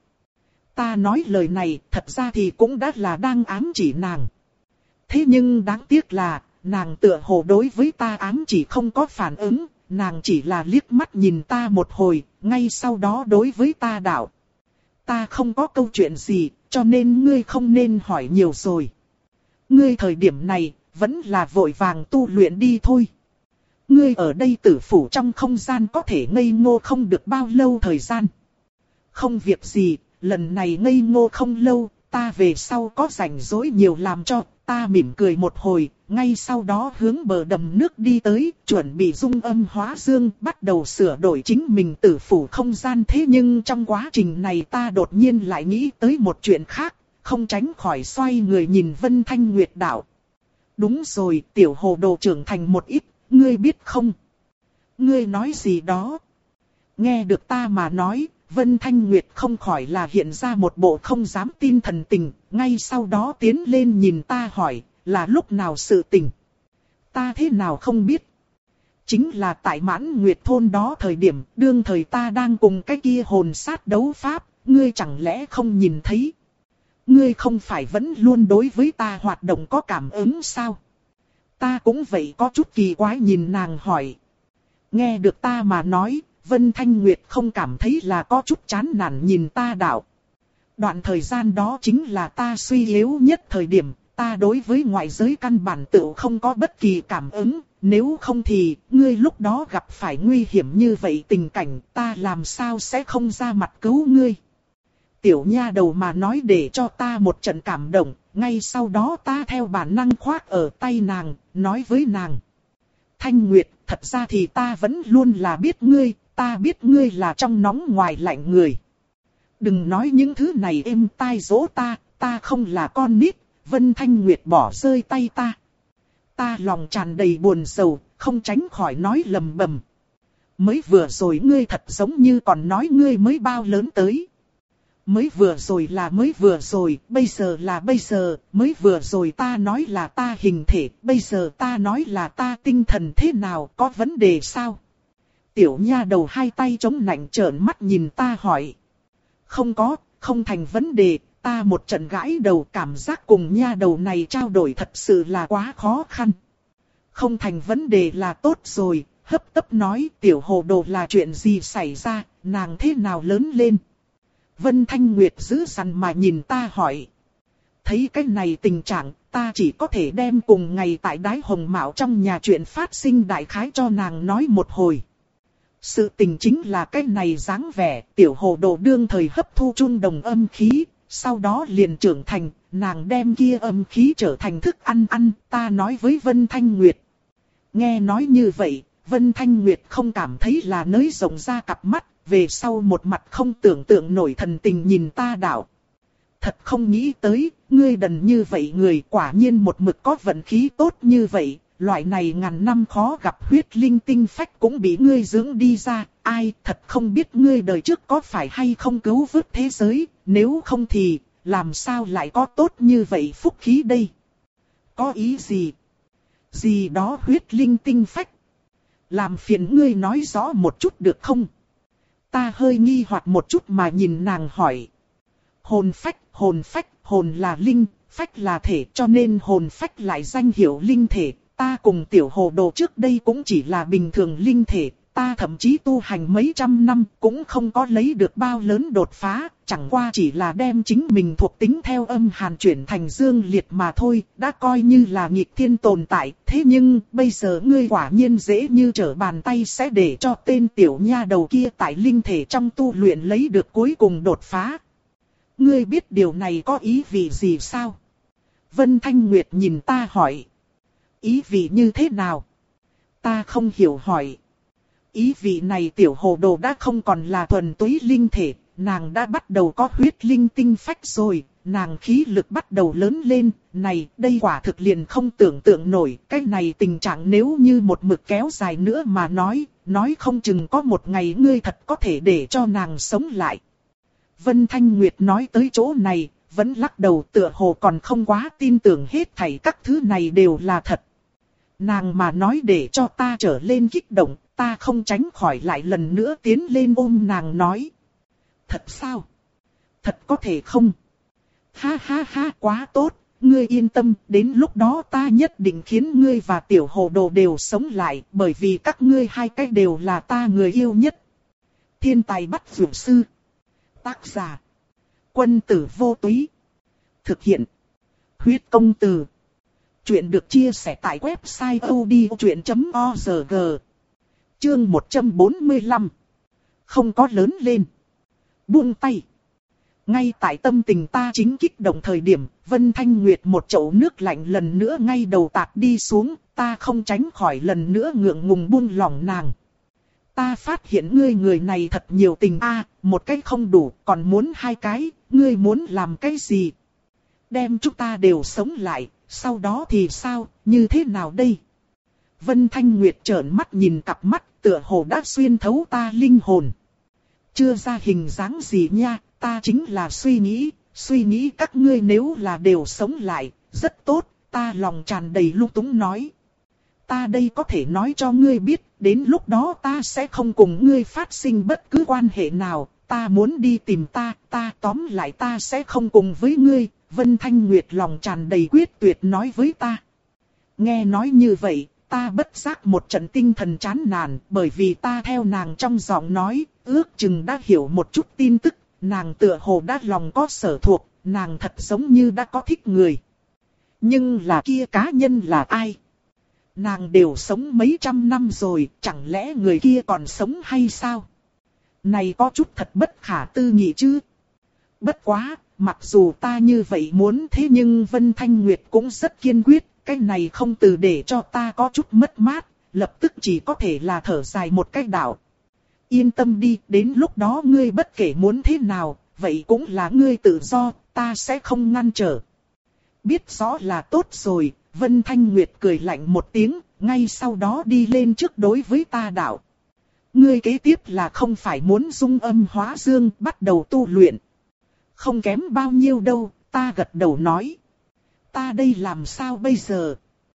Ta nói lời này thật ra thì cũng đã là đang ám chỉ nàng. Thế nhưng đáng tiếc là, nàng tựa hồ đối với ta ám chỉ không có phản ứng, nàng chỉ là liếc mắt nhìn ta một hồi, ngay sau đó đối với ta đạo. Ta không có câu chuyện gì, cho nên ngươi không nên hỏi nhiều rồi. Ngươi thời điểm này, vẫn là vội vàng tu luyện đi thôi. Ngươi ở đây tử phủ trong không gian có thể ngây ngô không được bao lâu thời gian. Không việc gì, lần này ngây ngô không lâu, ta về sau có rảnh rỗi nhiều làm cho, ta mỉm cười một hồi, ngay sau đó hướng bờ đầm nước đi tới, chuẩn bị dung âm hóa dương, bắt đầu sửa đổi chính mình tử phủ không gian. Thế nhưng trong quá trình này ta đột nhiên lại nghĩ tới một chuyện khác, không tránh khỏi xoay người nhìn Vân Thanh Nguyệt đạo. Đúng rồi, tiểu hồ đồ trưởng thành một ít, ngươi biết không? Ngươi nói gì đó? Nghe được ta mà nói, Vân Thanh Nguyệt không khỏi là hiện ra một bộ không dám tin thần tình, ngay sau đó tiến lên nhìn ta hỏi, là lúc nào sự tình? Ta thế nào không biết? Chính là tại Mãn Nguyệt thôn đó thời điểm, đương thời ta đang cùng cái kia hồn sát đấu pháp, ngươi chẳng lẽ không nhìn thấy? Ngươi không phải vẫn luôn đối với ta hoạt động có cảm ứng sao? Ta cũng vậy có chút kỳ quái nhìn nàng hỏi. Nghe được ta mà nói, Vân Thanh Nguyệt không cảm thấy là có chút chán nản nhìn ta đạo. Đoạn thời gian đó chính là ta suy yếu nhất thời điểm, ta đối với ngoại giới căn bản tự không có bất kỳ cảm ứng, nếu không thì, ngươi lúc đó gặp phải nguy hiểm như vậy tình cảnh, ta làm sao sẽ không ra mặt cứu ngươi. Tiểu nha đầu mà nói để cho ta một trận cảm động, ngay sau đó ta theo bản năng khoác ở tay nàng, nói với nàng. Thanh Nguyệt, thật ra thì ta vẫn luôn là biết ngươi, ta biết ngươi là trong nóng ngoài lạnh người. Đừng nói những thứ này êm tai dỗ ta, ta không là con nít. Vân Thanh Nguyệt bỏ rơi tay ta. Ta lòng tràn đầy buồn sầu, không tránh khỏi nói lầm bầm. Mới vừa rồi ngươi thật giống như còn nói ngươi mới bao lớn tới. Mới vừa rồi là mới vừa rồi, bây giờ là bây giờ, mới vừa rồi ta nói là ta hình thể, bây giờ ta nói là ta tinh thần thế nào, có vấn đề sao? Tiểu nha đầu hai tay chống nạnh trợn mắt nhìn ta hỏi. Không có, không thành vấn đề, ta một trận gãi đầu cảm giác cùng nha đầu này trao đổi thật sự là quá khó khăn. Không thành vấn đề là tốt rồi, hấp tấp nói tiểu hồ đồ là chuyện gì xảy ra, nàng thế nào lớn lên? Vân Thanh Nguyệt giữ sẵn mà nhìn ta hỏi. Thấy cái này tình trạng, ta chỉ có thể đem cùng ngày tại Đái Hồng Mạo trong nhà chuyện phát sinh đại khái cho nàng nói một hồi. Sự tình chính là cái này dáng vẻ, tiểu hồ đồ đương thời hấp thu chung đồng âm khí, sau đó liền trưởng thành, nàng đem kia âm khí trở thành thức ăn ăn, ta nói với Vân Thanh Nguyệt. Nghe nói như vậy, Vân Thanh Nguyệt không cảm thấy là nới rộng ra cặp mắt, về sau một mặt không tưởng tượng nổi thần tình nhìn ta đạo. Thật không nghĩ tới, ngươi đần như vậy người quả nhiên một mực có vận khí tốt như vậy, loại này ngàn năm khó gặp huyết linh tinh phách cũng bị ngươi dưỡng đi ra, ai thật không biết ngươi đời trước có phải hay không cứu vớt thế giới, nếu không thì làm sao lại có tốt như vậy phúc khí đây? Có ý gì? Gì đó huyết linh tinh phách? Làm phiền ngươi nói rõ một chút được không? Ta hơi nghi hoặc một chút mà nhìn nàng hỏi. Hồn phách, hồn phách, hồn là linh, phách là thể, cho nên hồn phách lại danh hiệu linh thể. Ta cùng tiểu hồ đồ trước đây cũng chỉ là bình thường linh thể, ta thậm chí tu hành mấy trăm năm cũng không có lấy được bao lớn đột phá, chẳng qua chỉ là đem chính mình thuộc tính theo âm hàn chuyển thành dương liệt mà thôi, đã coi như là nghịch thiên tồn tại. Thế nhưng bây giờ ngươi quả nhiên dễ như trở bàn tay sẽ để cho tên tiểu nha đầu kia tại linh thể trong tu luyện lấy được cuối cùng đột phá. Ngươi biết điều này có ý vị gì sao? Vân Thanh Nguyệt nhìn ta hỏi. Ý vị như thế nào? Ta không hiểu hỏi. Ý vị này tiểu hồ đồ đã không còn là thuần túy linh thể, nàng đã bắt đầu có huyết linh tinh phách rồi, nàng khí lực bắt đầu lớn lên, này, đây quả thực liền không tưởng tượng nổi, cái này tình trạng nếu như một mực kéo dài nữa mà nói, nói không chừng có một ngày ngươi thật có thể để cho nàng sống lại. Vân Thanh Nguyệt nói tới chỗ này, vẫn lắc đầu tựa hồ còn không quá tin tưởng hết thảy các thứ này đều là thật. Nàng mà nói để cho ta trở lên kích động, ta không tránh khỏi lại lần nữa tiến lên ôm nàng nói. Thật sao? Thật có thể không? Ha ha ha, quá tốt, ngươi yên tâm, đến lúc đó ta nhất định khiến ngươi và tiểu hồ đồ đều sống lại, bởi vì các ngươi hai cái đều là ta người yêu nhất. Thiên tài bắt dược sư. Tác giả. Quân tử vô túy. Thực hiện. Huyết công từ. Chuyện được chia sẻ tại website odchuyện chấm org. Chương một trăm bốn mươi lăm. Không có lớn lên. Buông tay. Ngay tại tâm tình ta chính kích động thời điểm, Vân Thanh Nguyệt một chậu nước lạnh lần nữa ngay đầu tạt đi xuống, ta không tránh khỏi lần nữa ngượng ngùng buông lỏng nàng. Ta phát hiện ngươi người này thật nhiều tình a, một cái không đủ, còn muốn hai cái, ngươi muốn làm cái gì? Đem chúng ta đều sống lại, sau đó thì sao, như thế nào đây? Vân Thanh Nguyệt trợn mắt nhìn cặp mắt, tựa hồ đã xuyên thấu ta linh hồn. Chưa ra hình dáng gì nha, ta chính là suy nghĩ, suy nghĩ các ngươi nếu là đều sống lại, rất tốt, ta lòng tràn đầy lung túng nói. Ta đây có thể nói cho ngươi biết, đến lúc đó ta sẽ không cùng ngươi phát sinh bất cứ quan hệ nào, ta muốn đi tìm ta, ta tóm lại ta sẽ không cùng với ngươi, Vân Thanh Nguyệt lòng tràn đầy quyết tuyệt nói với ta. Nghe nói như vậy, ta bất giác một trận tinh thần chán nản, bởi vì ta theo nàng trong giọng nói, ước chừng đã hiểu một chút tin tức, nàng tựa hồ đã lòng có sở thuộc, nàng thật giống như đã có thích người. Nhưng là kia cá nhân là ai? Nàng đều sống mấy trăm năm rồi, chẳng lẽ người kia còn sống hay sao? Này có chút thật bất khả tư nghị chứ. Bất quá, mặc dù ta như vậy muốn thế nhưng Vân Thanh Nguyệt cũng rất kiên quyết, cái này không từ để cho ta có chút mất mát, lập tức chỉ có thể là thở dài một cách đạo. Yên tâm đi, đến lúc đó ngươi bất kể muốn thế nào, vậy cũng là ngươi tự do, ta sẽ không ngăn trở. Biết rõ là tốt rồi, Vân Thanh Nguyệt cười lạnh một tiếng, ngay sau đó đi lên trước đối với ta đạo. Ngươi kế tiếp là không phải muốn dung âm hóa dương bắt đầu tu luyện. Không kém bao nhiêu đâu, ta gật đầu nói. Ta đây làm sao bây giờ?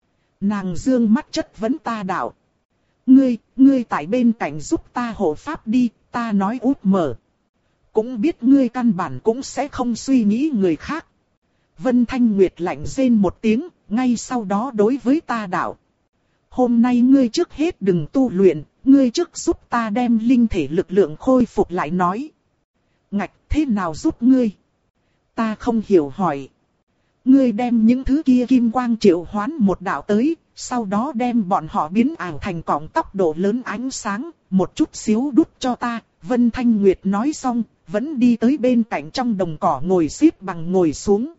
Nàng dương mắt chất vấn ta đạo. Ngươi, ngươi tại bên cạnh giúp ta hộ pháp đi, ta nói út mở. Cũng biết ngươi căn bản cũng sẽ không suy nghĩ người khác. Vân Thanh Nguyệt lạnh rên một tiếng, ngay sau đó đối với ta đạo. Hôm nay ngươi trước hết đừng tu luyện, ngươi trước giúp ta đem linh thể lực lượng khôi phục lại nói. Ngạch, thế nào giúp ngươi? Ta không hiểu hỏi. Ngươi đem những thứ kia kim quang triệu hoán một đạo tới, sau đó đem bọn họ biến ảo thành cọng tóc độ lớn ánh sáng, một chút xíu đút cho ta. Vân Thanh Nguyệt nói xong, vẫn đi tới bên cạnh trong đồng cỏ ngồi xếp bằng ngồi xuống.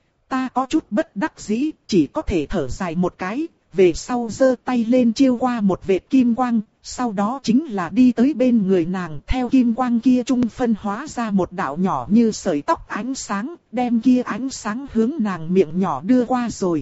Ta có chút bất đắc dĩ, chỉ có thể thở dài một cái, về sau giơ tay lên chiêu qua một vệt kim quang, sau đó chính là đi tới bên người nàng, theo kim quang kia trung phân hóa ra một đạo nhỏ như sợi tóc ánh sáng, đem kia ánh sáng hướng nàng miệng nhỏ đưa qua rồi.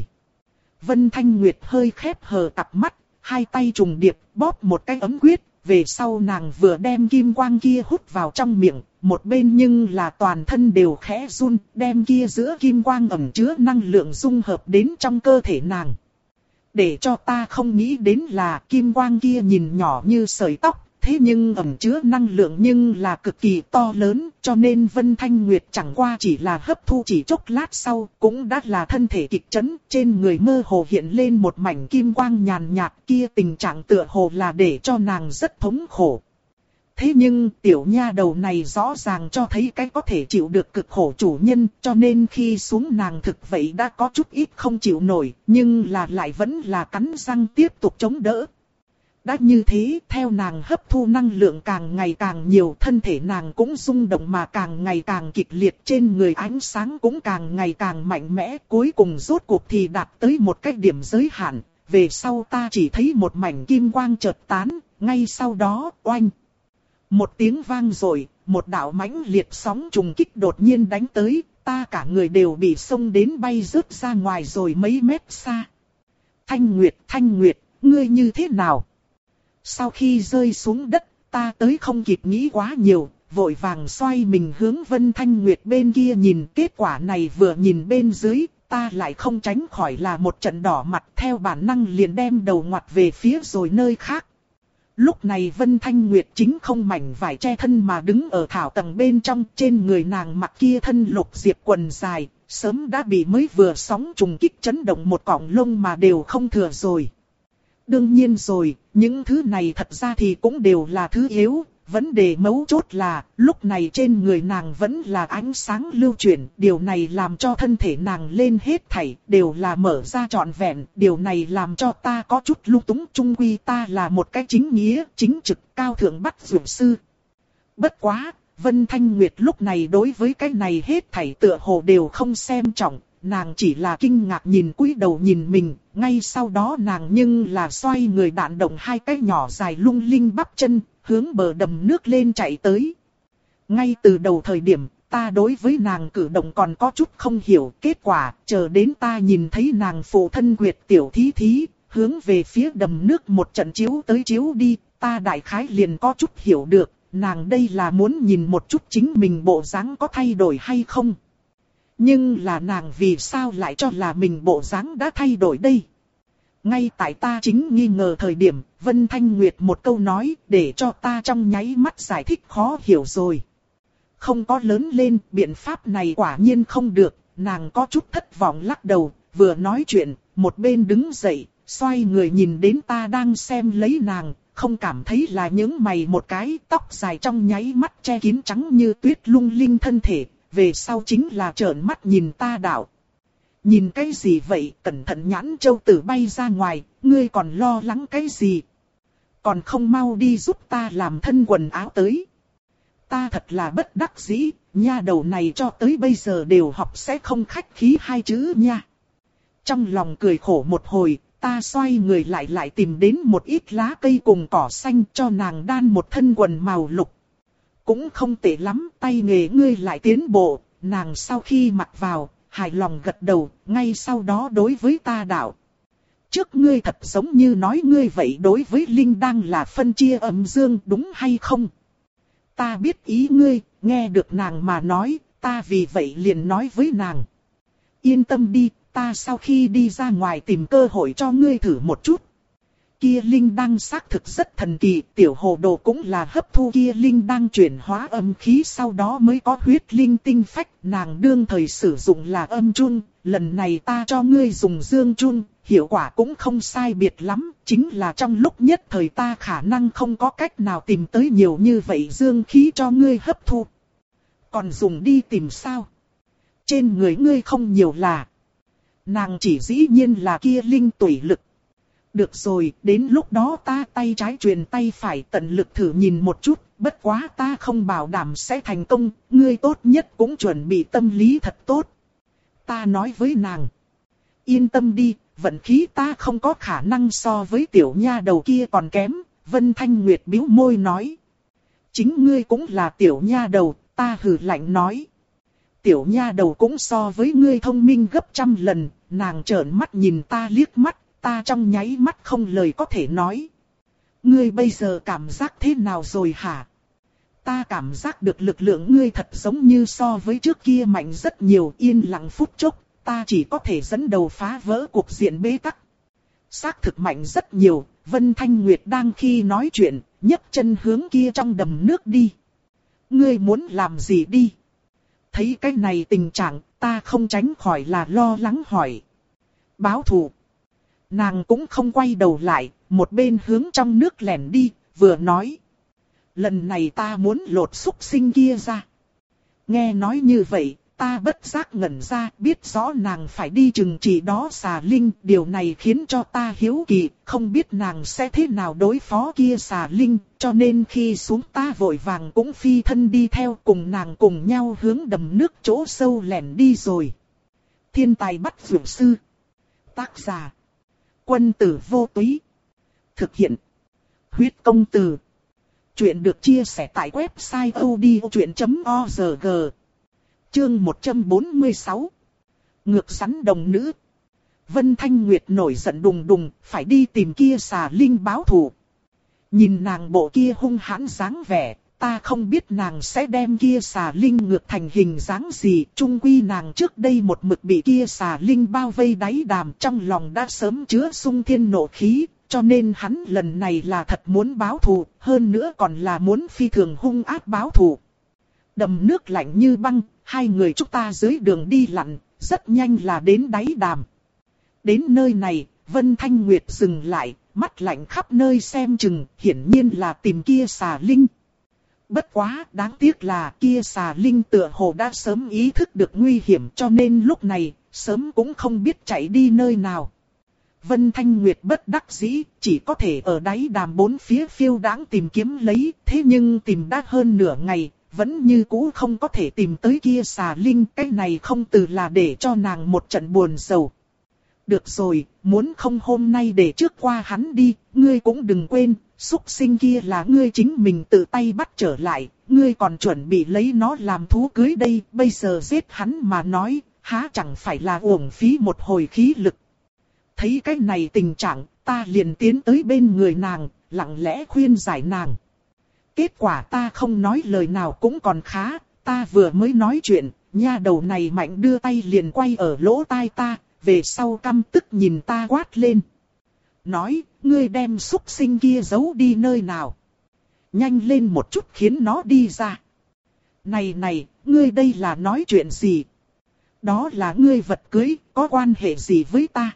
Vân Thanh Nguyệt hơi khép hờ cặp mắt, hai tay trùng điệp bóp một cái ấm quyết, về sau nàng vừa đem kim quang kia hút vào trong miệng, một bên nhưng là toàn thân đều khẽ run, đem kia giữa kim quang ẩn chứa năng lượng dung hợp đến trong cơ thể nàng. Để cho ta không nghĩ đến là kim quang kia nhìn nhỏ như sợi tóc, thế nhưng ẩn chứa năng lượng nhưng là cực kỳ to lớn, cho nên Vân Thanh Nguyệt chẳng qua chỉ là hấp thu chỉ chốc lát sau, cũng đã là thân thể kịch chấn, trên người mơ hồ hiện lên một mảnh kim quang nhàn nhạt, kia tình trạng tựa hồ là để cho nàng rất thống khổ. Thế nhưng tiểu nha đầu này rõ ràng cho thấy cái có thể chịu được cực khổ chủ nhân, cho nên khi xuống nàng thực vậy đã có chút ít không chịu nổi, nhưng là lại vẫn là cắn răng tiếp tục chống đỡ. Đã như thế, theo nàng hấp thu năng lượng càng ngày càng nhiều, thân thể nàng cũng rung động mà càng ngày càng kịch liệt, trên người ánh sáng cũng càng ngày càng mạnh mẽ, cuối cùng rốt cuộc thì đạt tới một cái điểm giới hạn, về sau ta chỉ thấy một mảnh kim quang chợt tán, ngay sau đó, oanh. Một tiếng vang rồi, một đạo mãnh liệt sóng trùng kích đột nhiên đánh tới, ta cả người đều bị xông đến bay rớt ra ngoài rồi mấy mét xa. Thanh Nguyệt, Thanh Nguyệt, ngươi như thế nào? Sau khi rơi xuống đất, ta tới không kịp nghĩ quá nhiều, vội vàng xoay mình hướng Vân Thanh Nguyệt bên kia nhìn, kết quả này vừa nhìn bên dưới, ta lại không tránh khỏi là một trận đỏ mặt, theo bản năng liền đem đầu ngoặt về phía rồi nơi khác. Lúc này Vân Thanh Nguyệt chính không mảnh vải che thân mà đứng ở thảo tầng bên trong, trên người nàng mặc kia thân lục diệp quần dài, sớm đã bị mới vừa sóng trùng kích chấn động một cọng lông mà đều không thừa rồi. Đương nhiên rồi, những thứ này thật ra thì cũng đều là thứ yếu, vấn đề mấu chốt là, lúc này trên người nàng vẫn là ánh sáng lưu chuyển, điều này làm cho thân thể nàng lên hết thảy, đều là mở ra trọn vẹn, điều này làm cho ta có chút lung túng, chung quy ta là một cái chính nghĩa, chính trực, cao thượng bắt dược sư. Bất quá, Vân Thanh Nguyệt lúc này đối với cái này hết thảy tựa hồ đều không xem trọng. Nàng chỉ là kinh ngạc nhìn cúi đầu nhìn mình, ngay sau đó nàng nhưng là xoay người đạn động hai cái nhỏ dài lung linh bắp chân, hướng bờ đầm nước lên chạy tới. Ngay từ đầu thời điểm, ta đối với nàng cử động còn có chút không hiểu, kết quả, chờ đến ta nhìn thấy nàng phụ thân Nguyệt tiểu thí thí, hướng về phía đầm nước một trận chiếu tới chiếu đi, ta đại khái liền có chút hiểu được, nàng đây là muốn nhìn một chút chính mình bộ dáng có thay đổi hay không. Nhưng là nàng vì sao lại cho là mình bộ dáng đã thay đổi đây? Ngay tại ta chính nghi ngờ thời điểm, Vân Thanh Nguyệt một câu nói để cho ta trong nháy mắt giải thích khó hiểu rồi. Không có lớn lên, biện pháp này quả nhiên không được, nàng có chút thất vọng lắc đầu, vừa nói chuyện, một bên đứng dậy, xoay người nhìn đến ta đang xem lấy nàng, không cảm thấy là những mày một cái tóc dài trong nháy mắt che kín trắng như tuyết lung linh thân thể. Về sau chính là trợn mắt nhìn ta đạo. Nhìn cái gì vậy, cẩn thận nhãn châu tử bay ra ngoài, ngươi còn lo lắng cái gì? Còn không mau đi giúp ta làm thân quần áo tới. Ta thật là bất đắc dĩ, nha đầu này cho tới bây giờ đều học sẽ không khách khí hai chữ nha. Trong lòng cười khổ một hồi, ta xoay người lại lại tìm đến một ít lá cây cùng cỏ xanh cho nàng đan một thân quần màu lục. Cũng không tệ lắm, tay nghề ngươi lại tiến bộ, nàng sau khi mặc vào, hài lòng gật đầu, ngay sau đó đối với ta đạo. Trước ngươi thật giống như nói ngươi vậy đối với Linh đang là phân chia âm dương đúng hay không? Ta biết ý ngươi, nghe được nàng mà nói, ta vì vậy liền nói với nàng. Yên tâm đi, ta sau khi đi ra ngoài tìm cơ hội cho ngươi thử một chút. Kia linh đăng xác thực rất thần kỳ, tiểu hồ đồ cũng là hấp thu kia linh đăng chuyển hóa âm khí sau đó mới có huyết linh tinh phách, nàng đương thời sử dụng là âm chun, lần này ta cho ngươi dùng dương chun, hiệu quả cũng không sai biệt lắm, chính là trong lúc nhất thời ta khả năng không có cách nào tìm tới nhiều như vậy dương khí cho ngươi hấp thu. Còn dùng đi tìm sao? Trên người ngươi không nhiều là, nàng chỉ dĩ nhiên là kia linh tủy lực. Được rồi, đến lúc đó ta tay trái truyền tay phải tận lực thử nhìn một chút, bất quá ta không bảo đảm sẽ thành công, ngươi tốt nhất cũng chuẩn bị tâm lý thật tốt. Ta nói với nàng. Yên tâm đi, vận khí ta không có khả năng so với tiểu nha đầu kia còn kém, Vân Thanh Nguyệt bĩu môi nói. Chính ngươi cũng là tiểu nha đầu, ta hừ lạnh nói. Tiểu nha đầu cũng so với ngươi thông minh gấp trăm lần, nàng trợn mắt nhìn ta liếc mắt, ta trong nháy mắt không lời có thể nói. Ngươi bây giờ cảm giác thế nào rồi hả? Ta cảm giác được lực lượng ngươi thật giống như so với trước kia mạnh rất nhiều, yên lặng phút chốc, ta chỉ có thể dẫn đầu phá vỡ cuộc diện bế tắc. Xác thực mạnh rất nhiều, Vân Thanh Nguyệt đang khi nói chuyện, nhấc chân hướng kia trong đầm nước đi. Ngươi muốn làm gì đi? Thấy cái này tình trạng, ta không tránh khỏi là lo lắng hỏi. Báo thù. Nàng cũng không quay đầu lại, một bên hướng trong nước lẻn đi, vừa nói. Lần này ta muốn lột súc sinh kia ra. Nghe nói như vậy, ta bất giác ngẩn ra, biết rõ nàng phải đi trừng trị đó xà linh. Điều này khiến cho ta hiếu kỳ, không biết nàng sẽ thế nào đối phó kia xà linh. Cho nên khi xuống ta vội vàng cũng phi thân đi theo, cùng nàng cùng nhau hướng đầm nước chỗ sâu lẻn đi rồi. Thiên tài bắt vượt sư. Tác giả. Quân tử vô túy. Thực hiện. Huyết công từ. Chuyện được chia sẻ tại website odchuyện chấm org. Chương một trăm bốn mươi sáu. Ngược sắn đồng nữ. Vân Thanh Nguyệt nổi giận đùng đùng, phải đi tìm kia xà linh báo thù. Nhìn nàng bộ kia hung hãn dáng vẻ, ta không biết nàng sẽ đem kia xà linh ngược thành hình dáng gì. Chung quy nàng trước đây một mực bị kia xà linh bao vây đáy đàm, trong lòng đã sớm chứa sung thiên nộ khí. Cho nên hắn lần này là thật muốn báo thù, hơn nữa còn là muốn phi thường hung ác báo thù. Đầm nước lạnh như băng, hai người chúng ta dưới đường đi lặn, rất nhanh là đến đáy đàm. Đến nơi này, Vân Thanh Nguyệt dừng lại, mắt lạnh khắp nơi xem chừng, hiển nhiên là tìm kia xà linh. Bất quá, đáng tiếc là kia xà linh tựa hồ đã sớm ý thức được nguy hiểm, cho nên lúc này, sớm cũng không biết chạy đi nơi nào. Vân Thanh Nguyệt bất đắc dĩ, chỉ có thể ở đáy đàm bốn phía phiêu đãng tìm kiếm lấy, thế nhưng tìm đã hơn nửa ngày, vẫn như cũ không có thể tìm tới kia xà linh, cái này không từ là để cho nàng một trận buồn sầu. Được rồi, muốn không hôm nay để trước qua hắn đi, ngươi cũng đừng quên, súc sinh kia là ngươi chính mình tự tay bắt trở lại, ngươi còn chuẩn bị lấy nó làm thú cưới đây, bây giờ giết hắn mà nói, há chẳng phải là uổng phí một hồi khí lực. Thấy cái này tình trạng, ta liền tiến tới bên người nàng, lặng lẽ khuyên giải nàng. Kết quả ta không nói lời nào cũng còn khá, ta vừa mới nói chuyện, nha đầu này mạnh đưa tay liền quay ở lỗ tai ta, về sau căm tức nhìn ta quát lên. Nói, ngươi đem súc sinh kia giấu đi nơi nào. Nhanh lên một chút khiến nó đi ra. Này này, ngươi đây là nói chuyện gì? Đó là ngươi vật cưới, có quan hệ gì với ta?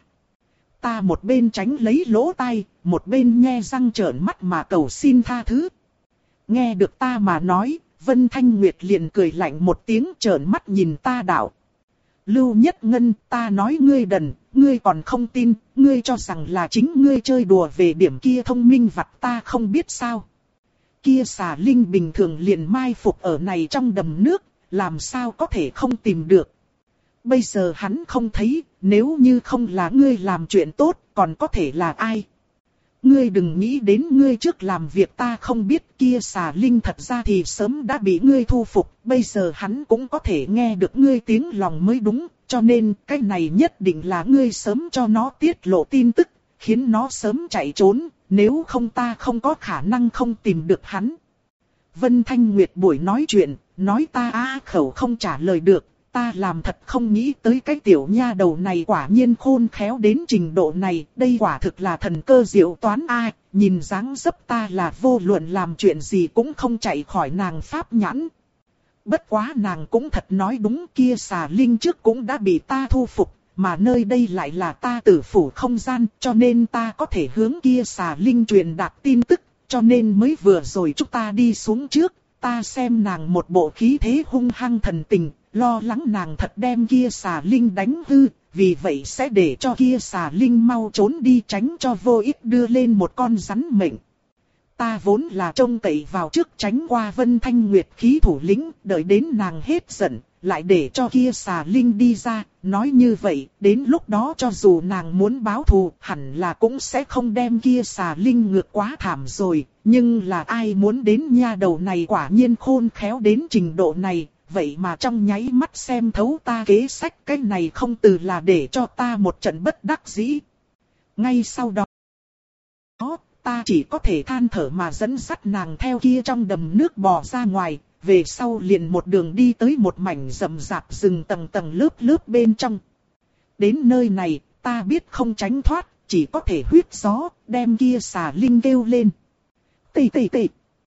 Ta một bên tránh lấy lỗ tai, một bên nhe răng trợn mắt mà cầu xin tha thứ. Nghe được ta mà nói, Vân Thanh Nguyệt liền cười lạnh một tiếng trợn mắt nhìn ta đạo. Lưu Nhất Ngân, ta nói ngươi đần, ngươi còn không tin, ngươi cho rằng là chính ngươi chơi đùa về điểm kia thông minh vặt ta không biết sao. Kia xà linh bình thường liền mai phục ở này trong đầm nước, làm sao có thể không tìm được. Bây giờ hắn không thấy, nếu như không là ngươi làm chuyện tốt, còn có thể là ai? Ngươi đừng nghĩ đến ngươi trước làm việc ta không biết, kia xà linh thật ra thì sớm đã bị ngươi thu phục, bây giờ hắn cũng có thể nghe được ngươi tiếng lòng mới đúng, cho nên cái này nhất định là ngươi sớm cho nó tiết lộ tin tức, khiến nó sớm chạy trốn, nếu không ta không có khả năng không tìm được hắn. Vân Thanh Nguyệt buổi nói chuyện, nói ta á khẩu không trả lời được. Ta làm thật không nghĩ tới cái tiểu nha đầu này quả nhiên khôn khéo đến trình độ này, đây quả thực là thần cơ diệu toán a. Nhìn dáng dấp ta là vô luận làm chuyện gì cũng không chạy khỏi nàng pháp nhãn. Bất quá nàng cũng thật nói đúng, kia xà linh trước cũng đã bị ta thu phục, mà nơi đây lại là ta tử phủ không gian, cho nên ta có thể hướng kia xà linh truyền đạt tin tức, cho nên mới vừa rồi chúng ta đi xuống trước, ta xem nàng một bộ khí thế hung hăng thần tình. Lo lắng nàng thật đem kia xà linh đánh hư, vì vậy sẽ để cho kia xà linh mau trốn đi tránh cho vô ích đưa lên một con rắn mệnh. Ta vốn là trông cậy vào trước tránh qua Vân Thanh Nguyệt khí thủ lĩnh, đợi đến nàng hết giận, lại để cho kia xà linh đi ra, nói như vậy, đến lúc đó cho dù nàng muốn báo thù, hẳn là cũng sẽ không đem kia xà linh ngược quá thảm rồi, nhưng là ai muốn đến nha đầu này quả nhiên khôn khéo đến trình độ này, vậy mà trong nháy mắt xem thấu ta kế sách, cái này không từ là để cho ta một trận bất đắc dĩ. Ngay sau đó, ta chỉ có thể than thở mà dẫn dắt nàng theo kia trong đầm nước bò ra ngoài, về sau liền một đường đi tới một mảnh rậm rạp rừng tầng tầng lớp lớp bên trong. Đến nơi này, ta biết không tránh thoát, chỉ có thể huyết gió, đem kia xà linh kêu lên. Tì tì tì.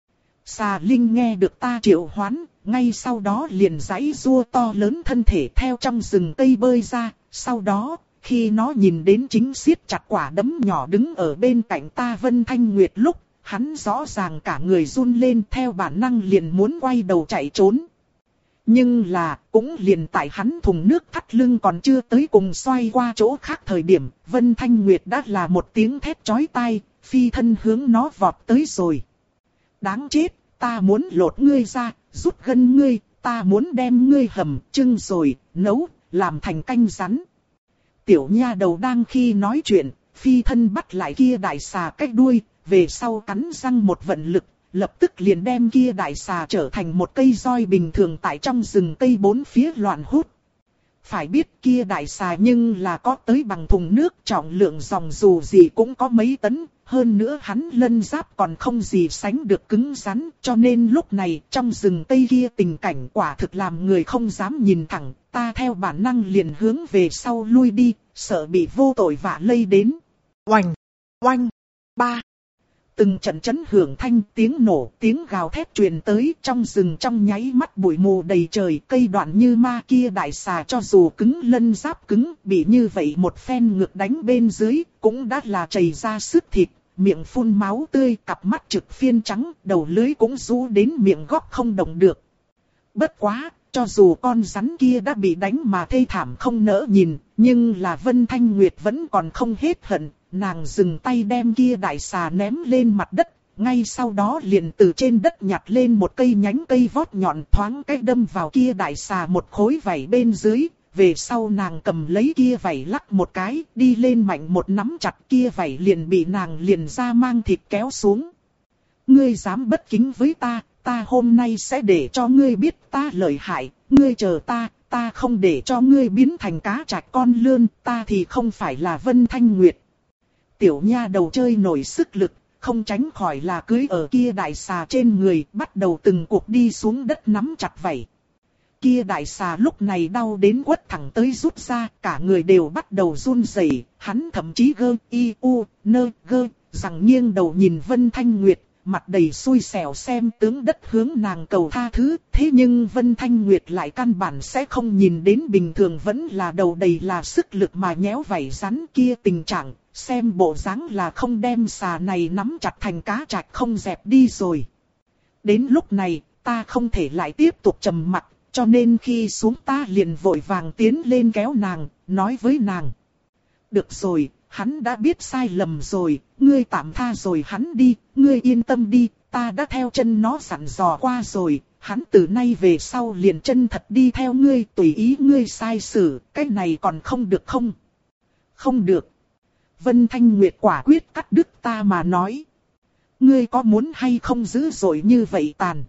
Xà linh nghe được ta triệu hoán, ngay sau đó liền giãy giụa to lớn thân thể theo trong rừng cây bơi ra, sau đó, khi nó nhìn đến chính siết chặt quả đấm nhỏ đứng ở bên cạnh ta Vân Thanh Nguyệt lúc, hắn rõ ràng cả người run lên theo bản năng liền muốn quay đầu chạy trốn. Nhưng là, cũng liền tại hắn thùng nước thắt lưng còn chưa tới cùng xoay qua chỗ khác thời điểm, Vân Thanh Nguyệt đã là một tiếng thét chói tai, phi thân hướng nó vọt tới rồi. Đáng chết, ta muốn lột ngươi ra, rút gân ngươi, ta muốn đem ngươi hầm, trưng rồi, nấu, làm thành canh rắn. Tiểu nha đầu đang khi nói chuyện, phi thân bắt lại kia đại xà cách đuôi, về sau cắn răng một vận lực, lập tức liền đem kia đại xà trở thành một cây roi bình thường tại trong rừng cây bốn phía loạn hút. Phải biết kia đại xà nhưng là có tới bằng thùng nước, trọng lượng dòng dù gì cũng có mấy tấn, hơn nữa hắn lân giáp còn không gì sánh được cứng rắn, cho nên lúc này trong rừng cây kia tình cảnh quả thực làm người không dám nhìn thẳng, ta theo bản năng liền hướng về sau lui đi, sợ bị vô tội vạ lây đến. Oanh! Oanh! Ba! Từng trận chấn hưởng thanh tiếng nổ, tiếng gào thét truyền tới trong rừng trong nháy mắt bụi mù đầy trời, cây đoạn như ma kia đại xà cho dù cứng lân giáp cứng, bị như vậy một phen ngược đánh bên dưới, cũng đã là chảy ra sức thịt, miệng phun máu tươi, cặp mắt trực phiên trắng, đầu lưới cũng rũ đến miệng góc không động được. Bất quá, cho dù con rắn kia đã bị đánh mà thê thảm không nỡ nhìn, nhưng là Vân Thanh Nguyệt vẫn còn không hết hận. Nàng dừng tay đem kia đại xà ném lên mặt đất, ngay sau đó liền từ trên đất nhặt lên một cây nhánh cây vót nhọn thoáng cách đâm vào kia đại xà một khối vảy bên dưới, về sau nàng cầm lấy kia vảy lắc một cái, đi lên mạnh một nắm chặt kia vảy liền bị nàng liền ra mang thịt kéo xuống. Ngươi dám bất kính với ta, ta hôm nay sẽ để cho ngươi biết ta lợi hại, ngươi chờ ta, ta không để cho ngươi biến thành cá trạch con lươn, ta thì không phải là Vân Thanh Nguyệt. Tiểu nha đầu chơi nổi sức lực, không tránh khỏi là cưới ở kia đại xà trên người, bắt đầu từng cuộc đi xuống đất nắm chặt vảy. Kia đại xà lúc này đau đến quất thẳng tới rút ra, cả người đều bắt đầu run rẩy, hắn thậm chí gơ, y, u, nơ, gơ, rằng nghiêng đầu nhìn Vân Thanh Nguyệt, mặt đầy xui xẻo xem tướng đất hướng nàng cầu tha thứ, thế nhưng Vân Thanh Nguyệt lại căn bản sẽ không nhìn đến bình thường vẫn là đầu đầy là sức lực mà nhéo vảy rắn kia tình trạng. Xem bộ dáng là không đem xà này nắm chặt thành cá trạch không dẹp đi rồi. Đến lúc này, ta không thể lại tiếp tục trầm mặc, cho nên khi xuống ta liền vội vàng tiến lên kéo nàng, nói với nàng. Được rồi, hắn đã biết sai lầm rồi, ngươi tạm tha rồi hắn đi, ngươi yên tâm đi, ta đã theo chân nó dặn dò qua rồi, hắn từ nay về sau liền chân thật đi theo ngươi, tùy ý ngươi sai xử, cái này còn không được không? Không được. Vân Thanh Nguyệt quả quyết cắt đứt ta mà nói. Ngươi có muốn hay không dữ dội như vậy tàn?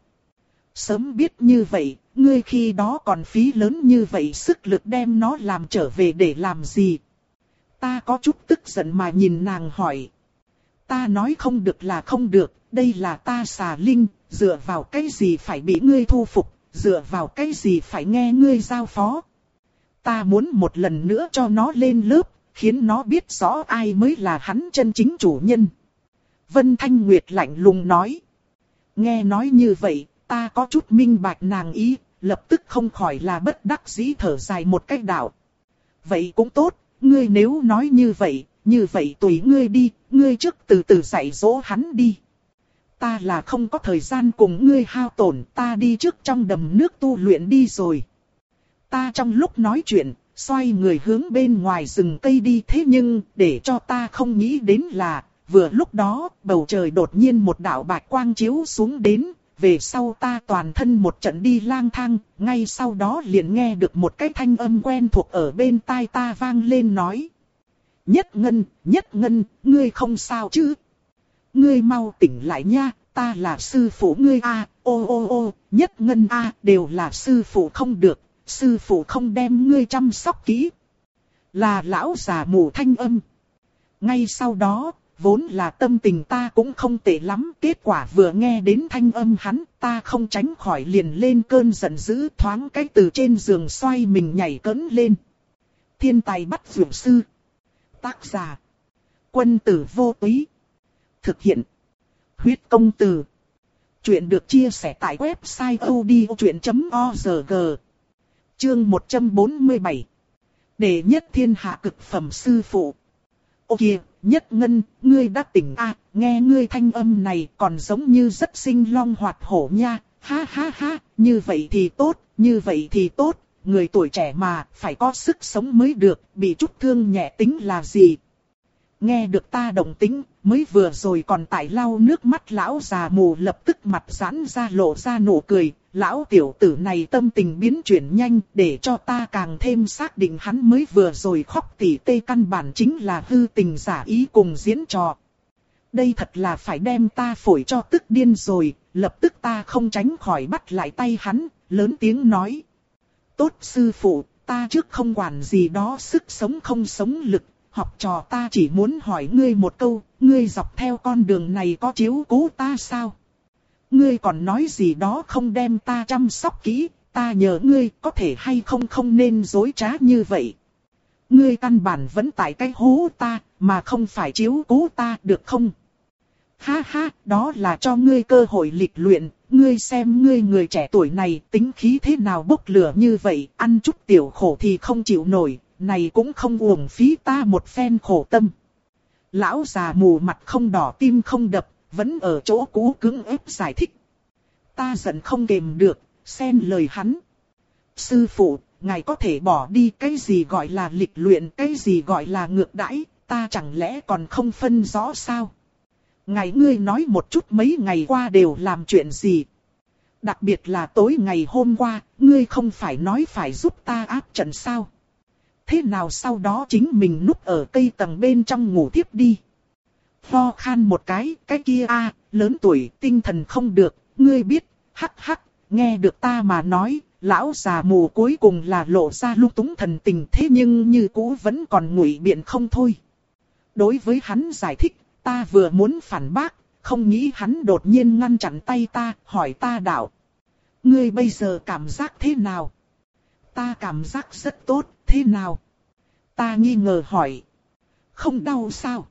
Sớm biết như vậy, ngươi khi đó còn phí lớn như vậy sức lực đem nó làm trở về để làm gì? Ta có chút tức giận mà nhìn nàng hỏi. Ta nói không được là không được, đây là ta xà linh, dựa vào cái gì phải bị ngươi thu phục, dựa vào cái gì phải nghe ngươi giao phó. Ta muốn một lần nữa cho nó lên lớp, khiến nó biết rõ ai mới là hắn chân chính chủ nhân. Vân Thanh Nguyệt lạnh lùng nói. Nghe nói như vậy, ta có chút minh bạch nàng ý, lập tức không khỏi là bất đắc dĩ thở dài một cách đạo. Vậy cũng tốt, ngươi nếu nói như vậy, như vậy tùy ngươi đi, ngươi trước từ từ dạy dỗ hắn đi. Ta là không có thời gian cùng ngươi hao tổn, ta đi trước trong đầm nước tu luyện đi rồi. Ta trong lúc nói chuyện, xoay người hướng bên ngoài rừng cây đi. Thế nhưng, để cho ta không nghĩ đến là, vừa lúc đó, bầu trời đột nhiên một đạo bạch quang chiếu xuống đến. Về sau ta toàn thân một trận đi lang thang, ngay sau đó liền nghe được một cái thanh âm quen thuộc ở bên tai ta vang lên nói. Nhất Ngân, Nhất Ngân, ngươi không sao chứ? Ngươi mau tỉnh lại nha, ta là sư phụ ngươi a. Ô ô ô, Nhất Ngân a, đều là sư phụ không được, sư phụ không đem ngươi chăm sóc kỹ. Là lão già mù thanh âm. Ngay sau đó, vốn là tâm tình ta cũng không tệ lắm, kết quả vừa nghe đến thanh âm hắn, ta không tránh khỏi liền lên cơn giận dữ, thoáng cái từ trên giường xoay mình nhảy cẫng lên. Thiên tài bắt dược sư. Tác giả. Quân tử vô túy. Thực hiện. Huyết công từ. Chuyện được chia sẻ tại website odchuyện chấm org. Chương một trăm bốn mươi bảy. Đệ nhất thiên hạ cực phẩm sư phụ. Ô kìa, Nhất Ngân, ngươi đã tỉnh à, nghe ngươi thanh âm này còn giống như rất sinh long hoạt hổ nha, ha ha ha, như vậy thì tốt, như vậy thì tốt, người tuổi trẻ mà, phải có sức sống mới được, bị chút thương nhẹ tính là gì. Nghe được ta động tính, mới vừa rồi còn tại lau nước mắt lão già mù lập tức mặt giãn ra lộ ra nụ cười, lão tiểu tử này tâm tình biến chuyển nhanh để cho ta càng thêm xác định hắn mới vừa rồi khóc tỉ tê căn bản chính là hư tình giả ý cùng diễn trò. Đây thật là phải đem ta phổi cho tức điên rồi, lập tức ta không tránh khỏi bắt lại tay hắn, lớn tiếng nói. Tốt sư phụ, ta trước không quản gì đó sức sống không sống lực. Học trò ta chỉ muốn hỏi ngươi một câu, ngươi dọc theo con đường này có chiếu cố ta sao? Ngươi còn nói gì đó không đem ta chăm sóc kỹ, ta nhờ ngươi có thể hay không không nên dối trá như vậy. Ngươi căn bản vẫn tại cái hố ta, mà không phải chiếu cố ta được không? Ha ha, đó là cho ngươi cơ hội lịch luyện, ngươi xem ngươi người trẻ tuổi này tính khí thế nào bốc lửa như vậy, ăn chút tiểu khổ thì không chịu nổi. Này cũng không uổng phí ta một phen khổ tâm. Lão già mù mặt không đỏ tim không đập, vẫn ở chỗ cũ cứng ép giải thích. Ta giận không kềm được, xen lời hắn. Sư phụ, ngài có thể bỏ đi cái gì gọi là lịch luyện, cái gì gọi là ngược đãi, ta chẳng lẽ còn không phân rõ sao? Ngài ngươi nói một chút mấy ngày qua đều làm chuyện gì? Đặc biệt là tối ngày hôm qua, ngươi không phải nói phải giúp ta áp trận sao? Thế nào sau đó chính mình núp ở cây tầng bên trong ngủ tiếp đi. Ho khan một cái, cái kia a lớn tuổi, tinh thần không được, ngươi biết, hắc hắc, nghe được ta mà nói, lão già mù cuối cùng là lộ ra lung túng thần tình thế nhưng như cũ vẫn còn ngụy biện không thôi. Đối với hắn giải thích, ta vừa muốn phản bác, không nghĩ hắn đột nhiên ngăn chặn tay ta, hỏi ta đạo. Ngươi bây giờ cảm giác thế nào? Ta cảm giác rất tốt, thế nào? Ta nghi ngờ hỏi. Không đau sao?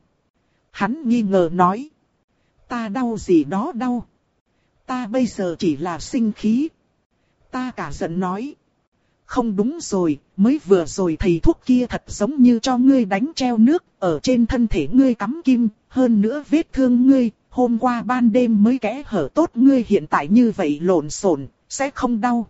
Hắn nghi ngờ nói. Ta đau gì đó đau. Ta bây giờ chỉ là sinh khí. Ta cả giận nói. Không đúng rồi, mới vừa rồi thầy thuốc kia thật giống như cho ngươi đánh treo nước, ở trên thân thể ngươi cắm kim, hơn nữa vết thương ngươi, hôm qua ban đêm mới kẽ hở tốt ngươi hiện tại như vậy lộn xộn, sẽ không đau.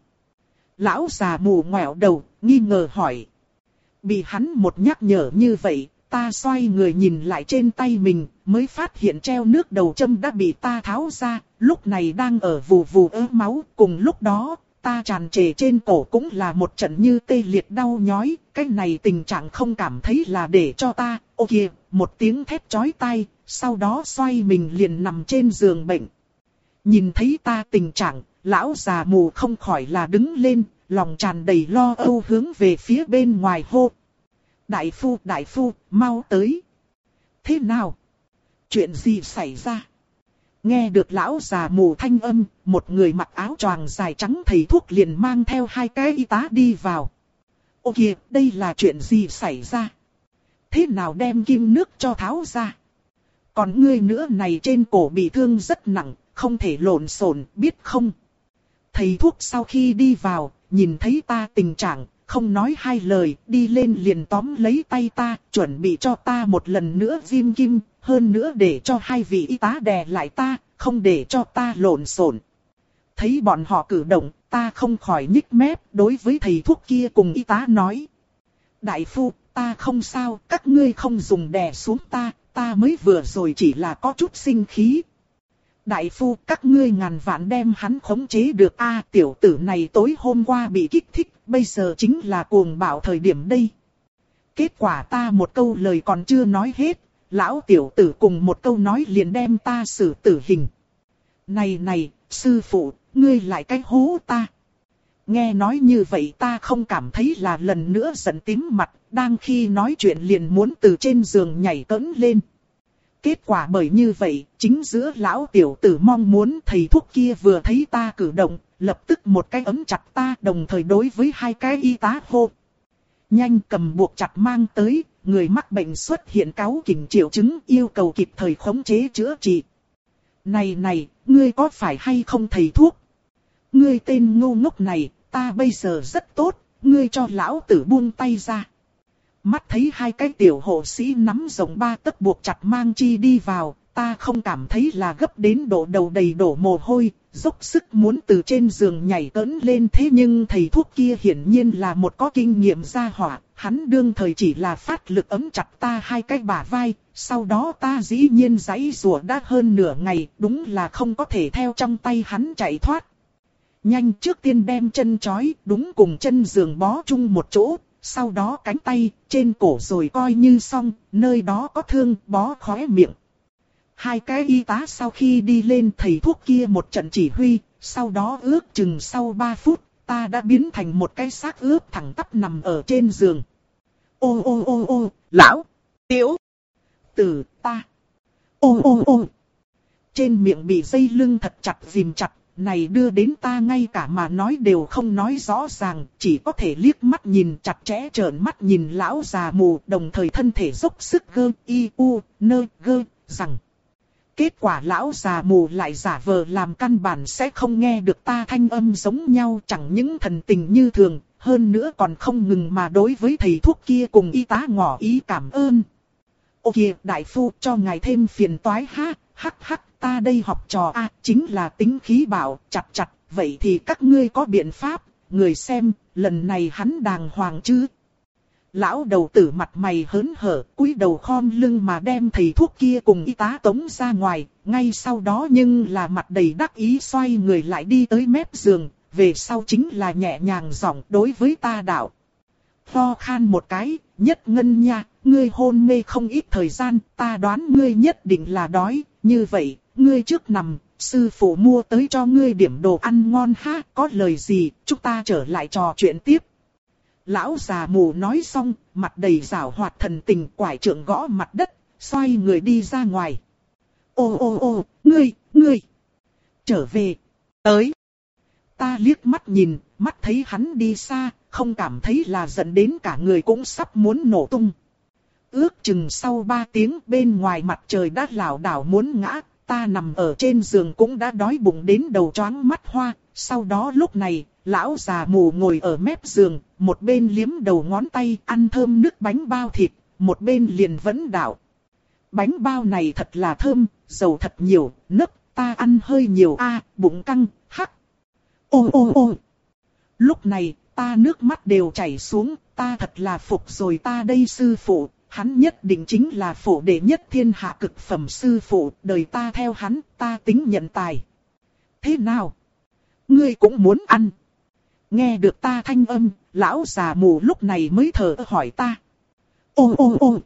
Lão già mù ngoẹo đầu, nghi ngờ hỏi. Bị hắn một nhắc nhở như vậy, ta xoay người nhìn lại trên tay mình, mới phát hiện treo nước đầu châm đã bị ta tháo ra, lúc này đang ở vù vù ớ máu, cùng lúc đó, ta tràn trề trên cổ cũng là một trận như tê liệt đau nhói, cái này tình trạng không cảm thấy là để cho ta, ô kìa, một tiếng thét chói tai, sau đó xoay mình liền nằm trên giường bệnh. Nhìn thấy ta tình trạng, lão già mù không khỏi là đứng lên, lòng tràn đầy lo âu hướng về phía bên ngoài hô. Đại phu, đại phu, mau tới. Thế nào? Chuyện gì xảy ra? Nghe được lão già mù thanh âm, một người mặc áo choàng dài trắng thầy thuốc liền mang theo hai cái y tá đi vào. Ô kìa, đây là chuyện gì xảy ra? Thế nào đem kim nước cho tháo ra? Còn ngươi nữa này trên cổ bị thương rất nặng, không thể lộn xộn, biết không? Thầy thuốc sau khi đi vào, nhìn thấy ta tình trạng, không nói hai lời, đi lên liền tóm lấy tay ta, chuẩn bị cho ta một lần nữa viêm kim, hơn nữa để cho hai vị y tá đè lại ta, không để cho ta lộn xộn. Thấy bọn họ cử động, ta không khỏi nhích mép, đối với thầy thuốc kia cùng y tá nói. Đại phu, ta không sao, các ngươi không dùng đè xuống ta, ta mới vừa rồi chỉ là có chút sinh khí. Đại phu, các ngươi ngàn vạn đem hắn khống chế được a, tiểu tử này tối hôm qua bị kích thích, bây giờ chính là cuồng bạo thời điểm đây. Kết quả ta một câu lời còn chưa nói hết, lão tiểu tử cùng một câu nói liền đem ta xử tử hình. Này này, sư phụ, ngươi lại cái hố ta. Nghe nói như vậy ta không cảm thấy là lần nữa giận tím mặt, đang khi nói chuyện liền muốn từ trên giường nhảy cẫng lên. Kết quả bởi như vậy, chính giữa lão tiểu tử mong muốn thầy thuốc kia vừa thấy ta cử động, lập tức một cái ấm chặt ta, đồng thời đối với hai cái y tá hô. Nhanh cầm buộc chặt mang tới, người mắc bệnh xuất hiện cáu kỉnh triệu chứng, yêu cầu kịp thời khống chế chữa trị. Này này, ngươi có phải hay không thầy thuốc? Ngươi tên ngu ngốc này, ta bây giờ rất tốt, ngươi cho lão tử buông tay ra. Mắt thấy hai cái tiểu hộ sĩ nắm rộng ba tấc buộc chặt mang chi đi vào, ta không cảm thấy là gấp đến độ đầu đầy đổ mồ hôi, dốc sức muốn từ trên giường nhảy cẫng lên, thế nhưng thầy thuốc kia hiển nhiên là một có kinh nghiệm gia hỏa, hắn đương thời chỉ là phát lực ấm chặt ta hai cái bả vai, sau đó ta dĩ nhiên giãy giụa đã hơn nửa ngày, đúng là không có thể theo trong tay hắn chạy thoát. Nhanh trước tiên đem chân trói, đúng cùng chân giường bó chung một chỗ. Sau đó cánh tay, trên cổ rồi coi như xong, nơi đó có thương, bó khóe miệng. Hai cái y tá sau khi đi lên thầy thuốc kia một trận chỉ huy, sau đó ước chừng sau ba phút, ta đã biến thành một cái xác ướp thẳng tắp nằm ở trên giường. Ô ô ô ô, lão, tiểu, tử, ta. Ô ô ô, trên miệng bị dây lưng thật chặt ghìm chặt. Này đưa đến ta ngay cả mà nói đều không nói rõ ràng, chỉ có thể liếc mắt nhìn chặt chẽ trợn mắt nhìn lão già mù, đồng thời thân thể dốc sức gơ y u nơ gơ rằng. Kết quả lão già mù lại giả vờ làm căn bản sẽ không nghe được ta thanh âm giống nhau, chẳng những thần tình như thường, hơn nữa còn không ngừng mà đối với thầy thuốc kia cùng y tá ngỏ ý cảm ơn. Ô kìa đại phu, cho ngài thêm phiền toái ha, hắc hắc. Ta đây học trò a, chính là tính khí bạo, chặt chặt, vậy thì các ngươi có biện pháp, người xem, lần này hắn đàng hoàng chứ. Lão đầu tử mặt mày hớn hở, cúi đầu khom lưng mà đem thầy thuốc kia cùng y tá tống ra ngoài, ngay sau đó nhưng là mặt đầy đắc ý xoay người lại đi tới mép giường, về sau chính là nhẹ nhàng giọng đối với ta đạo. Ho khan một cái, Nhất Ngân nha, ngươi hôn mê không ít thời gian, ta đoán ngươi nhất định là đói, như vậy. Ngươi trước nằm, sư phụ mua tới cho ngươi điểm đồ ăn ngon ha, có lời gì, chúng ta trở lại trò chuyện tiếp. Lão già mù nói xong, mặt đầy giảo hoạt thần tình, quải trượng gõ mặt đất, xoay người đi ra ngoài. Ô ô ô, ngươi, ngươi, trở về, tới. Ta liếc mắt nhìn, mắt thấy hắn đi xa, không cảm thấy là giận đến cả người cũng sắp muốn nổ tung. Ước chừng sau ba tiếng bên ngoài mặt trời đã lảo đảo muốn ngã. Ta nằm ở trên giường cũng đã đói bụng đến đầu choáng mắt hoa, sau đó lúc này, lão già mù ngồi ở mép giường, một bên liếm đầu ngón tay ăn thơm nước bánh bao thịt, một bên liền vấn đạo. Bánh bao này thật là thơm, dầu thật nhiều, nấc, ta ăn hơi nhiều a, bụng căng, hắc. Ô ô ô. Lúc này, ta nước mắt đều chảy xuống, ta thật là phục rồi ta đây sư phụ. Hắn nhất định chính là phổ đệ nhất thiên hạ cực phẩm sư phụ, đời ta theo hắn, ta tính nhận tài. Thế nào? Ngươi cũng muốn ăn? Nghe được ta thanh âm, lão già mù lúc này mới thở hỏi ta. Ô ô ô!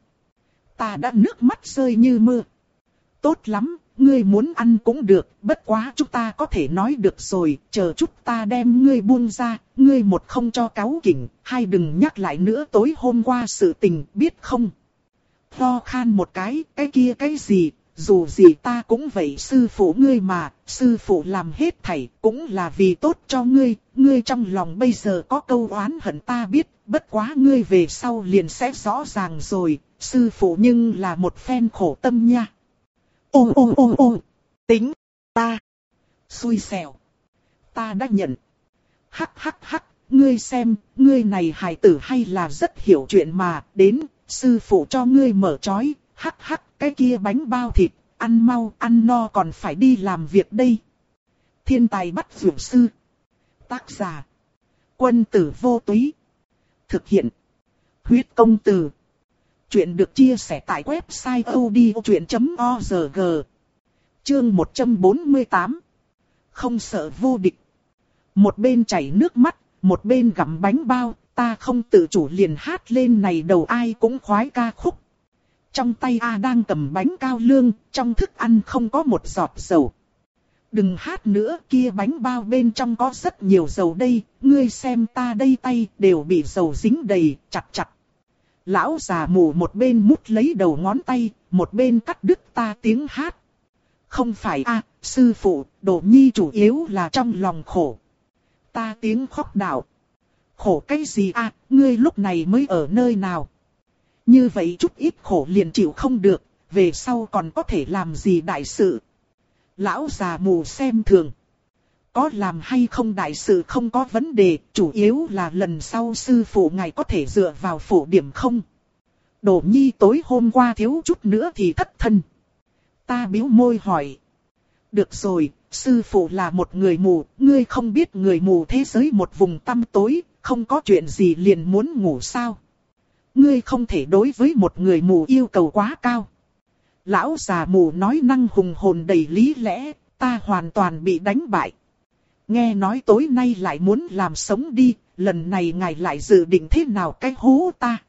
Ta đã nước mắt rơi như mưa. Tốt lắm, ngươi muốn ăn cũng được, bất quá chúng ta có thể nói được rồi, chờ chút ta đem ngươi buông ra, ngươi một không cho cáu kỉnh, hai đừng nhắc lại nữa tối hôm qua sự tình, biết không? Ho khan một cái, cái kia cái gì, dù gì ta cũng vậy sư phụ ngươi mà, sư phụ làm hết thảy, cũng là vì tốt cho ngươi, ngươi trong lòng bây giờ có câu oán hận ta biết, bất quá ngươi về sau liền sẽ rõ ràng rồi, sư phụ nhưng là một phen khổ tâm nha. Ô ô ô ô, tính, ta, xui xẻo, ta đã nhận. Hắc hắc hắc, ngươi xem, ngươi này hài tử hay là rất hiểu chuyện mà, đến, sư phụ cho ngươi mở trói, hắc hắc, cái kia bánh bao thịt, ăn mau, ăn no còn phải đi làm việc đây. Thiên tài bắt dược sư. Tác giả. Quân tử vô túy. Thực hiện. Huyết công từ. Chuyện được chia sẻ tại website odchuyện chấm org. Chương một trăm bốn mươi tám. Không sợ vô địch. Một bên chảy nước mắt, một bên gặm bánh bao, ta không tự chủ liền hát lên này đầu ai cũng khoái ca khúc. Trong tay A đang cầm bánh cao lương, trong thức ăn không có một giọt dầu. Đừng hát nữa, kia bánh bao bên trong có rất nhiều dầu đây, ngươi xem ta đây tay đều bị dầu dính đầy, chặt chặt. Lão già mù một bên mút lấy đầu ngón tay, một bên cắt đứt ta tiếng hát. Không phải a, sư phụ, Đồ Nhi chủ yếu là trong lòng khổ. Ta tiếng khóc đạo. Khổ cái gì a, ngươi lúc này mới ở nơi nào? Như vậy chút ít khổ liền chịu không được, về sau còn có thể làm gì đại sự? Lão già mù xem thường. Có làm hay không đại sự không có vấn đề, chủ yếu là lần sau sư phụ ngài có thể dựa vào phổ điểm không? Đồ Nhi tối hôm qua thiếu chút nữa thì thất thân. Ta bĩu môi hỏi. Được rồi, sư phụ là một người mù, ngươi không biết người mù thế giới một vùng tăm tối, không có chuyện gì liền muốn ngủ sao? Ngươi không thể đối với một người mù yêu cầu quá cao. Lão già mù nói năng hùng hồn đầy lý lẽ, ta hoàn toàn bị đánh bại. Nghe nói tối nay lại muốn làm sống đi, lần này ngài lại dự định thế nào cái hố ta?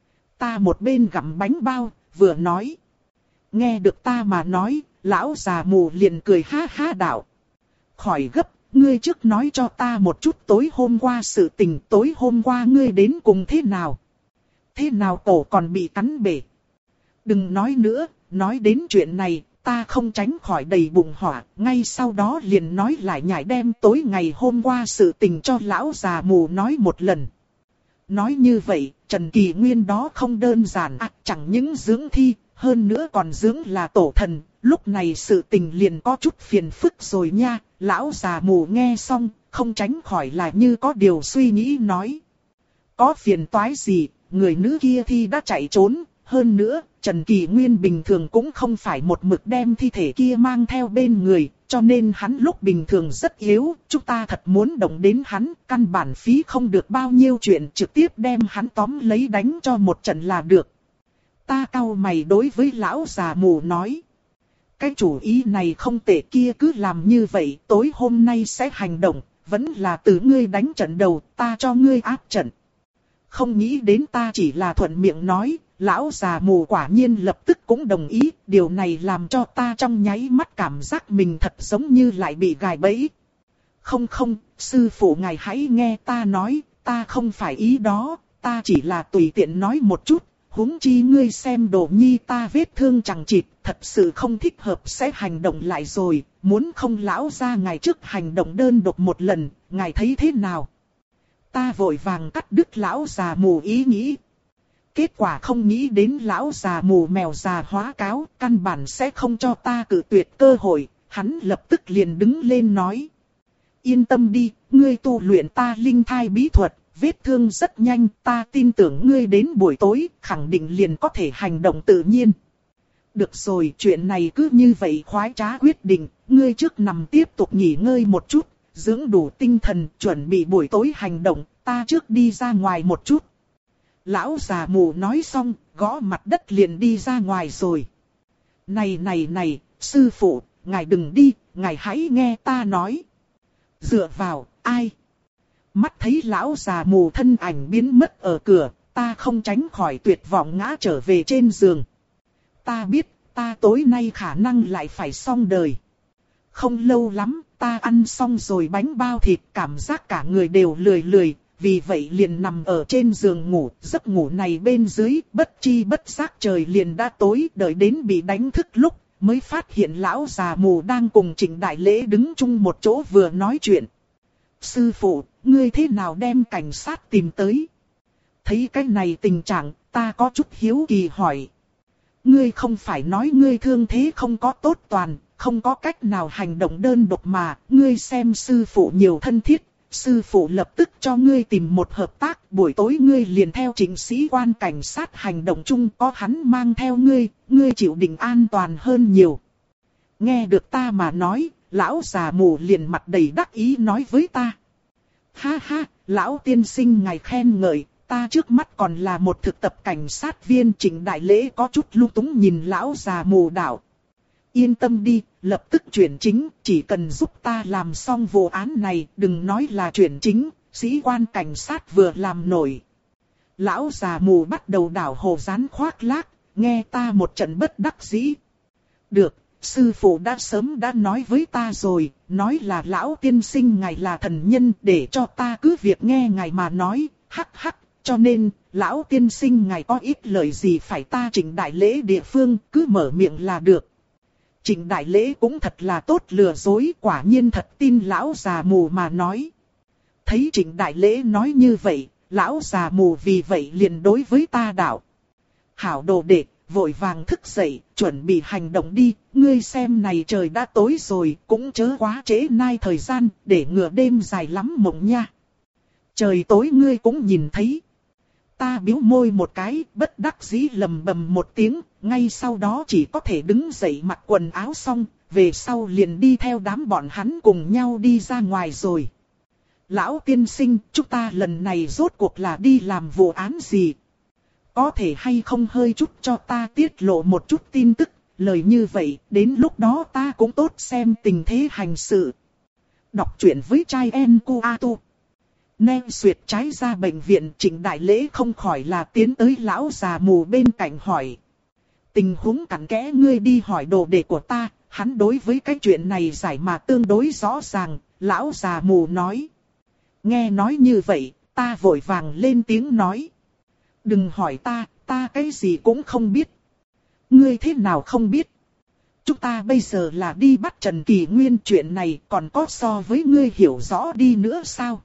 Ta một bên gặm bánh bao, vừa nói. Nghe được ta mà nói, lão già mù liền cười ha ha đạo. Khỏi gấp, ngươi trước nói cho ta một chút tối hôm qua sự tình, tối hôm qua ngươi đến cùng thế nào? Thế nào cổ còn bị cắn bể? Đừng nói nữa, nói đến chuyện này, ta không tránh khỏi đầy bụng hỏa, ngay sau đó liền nói lại nhảy đem tối ngày hôm qua sự tình cho lão già mù nói một lần. Nói như vậy, Trần Kỳ Nguyên đó không đơn giản, à, chẳng những dưỡng thi, hơn nữa còn dưỡng là tổ thần, lúc này sự tình liền có chút phiền phức rồi nha. Lão già mù nghe xong, không tránh khỏi là như có điều suy nghĩ nói. Có phiền toái gì, người nữ kia thi đã chạy trốn, hơn nữa, Trần Kỳ Nguyên bình thường cũng không phải một mực đem thi thể kia mang theo bên người, cho nên hắn lúc bình thường rất yếu, chúng ta thật muốn động đến hắn, căn bản phí không được bao nhiêu chuyện, trực tiếp đem hắn tóm lấy đánh cho một trận là được. Ta cau mày đối với lão già mù nói. Cái chủ ý này không tệ, kia cứ làm như vậy, tối hôm nay sẽ hành động, vẫn là từ ngươi đánh trận đầu, ta cho ngươi áp trận. Không nghĩ đến ta chỉ là thuận miệng nói, lão già mù quả nhiên lập tức cũng đồng ý, điều này làm cho ta trong nháy mắt cảm giác mình thật giống như lại bị gài bẫy. Không không, sư phụ ngài hãy nghe ta nói, ta không phải ý đó, ta chỉ là tùy tiện nói một chút, huống chi ngươi xem Đồ Nhi ta vết thương chẳng chịt, thật sự không thích hợp sẽ hành động lại rồi, muốn không lão ra ngài trước hành động đơn độc một lần, ngài thấy thế nào? Ta vội vàng cắt đứt lão già mù ý nghĩ. Kết quả không nghĩ đến lão già mù mèo già hóa cáo, căn bản sẽ không cho ta cự tuyệt cơ hội, hắn lập tức liền đứng lên nói. Yên tâm đi, ngươi tu luyện ta linh thai bí thuật, vết thương rất nhanh, ta tin tưởng ngươi đến buổi tối, khẳng định liền có thể hành động tự nhiên. Được rồi, chuyện này cứ như vậy khoái trá quyết định, ngươi trước nằm tiếp tục nghỉ ngơi một chút, dưỡng đủ tinh thần, chuẩn bị buổi tối hành động, ta trước đi ra ngoài một chút. Lão già mù nói xong, gõ mặt đất liền đi ra ngoài rồi. Này này này, sư phụ, ngài đừng đi, ngài hãy nghe ta nói. Dựa vào, ai? Mắt thấy lão già mù thân ảnh biến mất ở cửa, ta không tránh khỏi tuyệt vọng ngã trở về trên giường. Ta biết, ta tối nay khả năng lại phải xong đời. Không lâu lắm, ta ăn xong rồi bánh bao thịt, cảm giác cả người đều lười lười, vì vậy liền nằm ở trên giường ngủ. Giấc ngủ này bên dưới, bất chi bất giác trời liền đã tối, đợi đến bị đánh thức lúc, mới phát hiện lão già mù đang cùng Trịnh Đại Lễ đứng chung một chỗ vừa nói chuyện. Sư phụ, ngươi thế nào đem cảnh sát tìm tới? Thấy cái này tình trạng, ta có chút hiếu kỳ hỏi. Ngươi không phải nói ngươi thương thế không có tốt toàn, không có cách nào hành động đơn độc mà, ngươi xem sư phụ nhiều thân thiết, sư phụ lập tức cho ngươi tìm một hợp tác, buổi tối ngươi liền theo Trịnh sĩ quan cảnh sát hành động chung, có hắn mang theo ngươi, ngươi chịu định an toàn hơn nhiều. Nghe được ta mà nói, lão già mù liền mặt đầy đắc ý nói với ta. Ha ha, lão tiên sinh ngài khen ngợi, ta trước mắt còn là một thực tập cảnh sát viên. Trịnh Đại Lễ có chút lung túng nhìn lão già mù đạo. Yên tâm đi, lập tức chuyển chính, chỉ cần giúp ta làm xong vụ án này, đừng nói là chuyển chính, sĩ quan cảnh sát vừa làm nổi. Lão già mù bắt đầu đảo hồ rán khoác lác, nghe ta một trận bất đắc dĩ. Được, sư phụ đã sớm đã nói với ta rồi, nói là lão tiên sinh ngài là thần nhân để cho ta cứ việc nghe ngài mà nói, hắc hắc, cho nên, lão tiên sinh ngài có ít lời gì phải ta Trịnh Đại Lễ địa phương, cứ mở miệng là được. Trịnh Đại Lễ cũng thật là tốt lừa dối, quả nhiên thật tin lão già mù mà nói. Thấy Trịnh Đại Lễ nói như vậy, lão già mù vì vậy liền đối với ta đạo. Hảo đồ đệ, vội vàng thức dậy, chuẩn bị hành động đi, ngươi xem này trời đã tối rồi, cũng chớ quá trễ nai thời gian, để ngừa đêm dài lắm mộng nha. Trời tối ngươi cũng nhìn thấy. Ta bĩu môi một cái, bất đắc dĩ lầm bầm một tiếng, ngay sau đó chỉ có thể đứng dậy mặc quần áo xong, về sau liền đi theo đám bọn hắn cùng nhau đi ra ngoài rồi. Lão tiên sinh, chúng ta lần này rốt cuộc là đi làm vụ án gì? Có thể hay không hơi chút cho ta tiết lộ một chút tin tức, lời như vậy, đến lúc đó ta cũng tốt xem tình thế hành sự. Đọc truyện với trai em cu a tu. Nem Xuyệt trái ra bệnh viện. Trịnh Đại Lễ không khỏi là tiến tới lão già mù bên cạnh hỏi. Tình huống cặn kẽ ngươi đi hỏi đồ đệ của ta, hắn đối với cái chuyện này giải mà tương đối rõ ràng, lão già mù nói. Nghe nói như vậy, ta vội vàng lên tiếng nói. Đừng hỏi ta, ta cái gì cũng không biết. Ngươi thế nào không biết? Chúng ta bây giờ là đi bắt Trần Kỳ Nguyên, chuyện này còn có so với ngươi hiểu rõ đi nữa sao?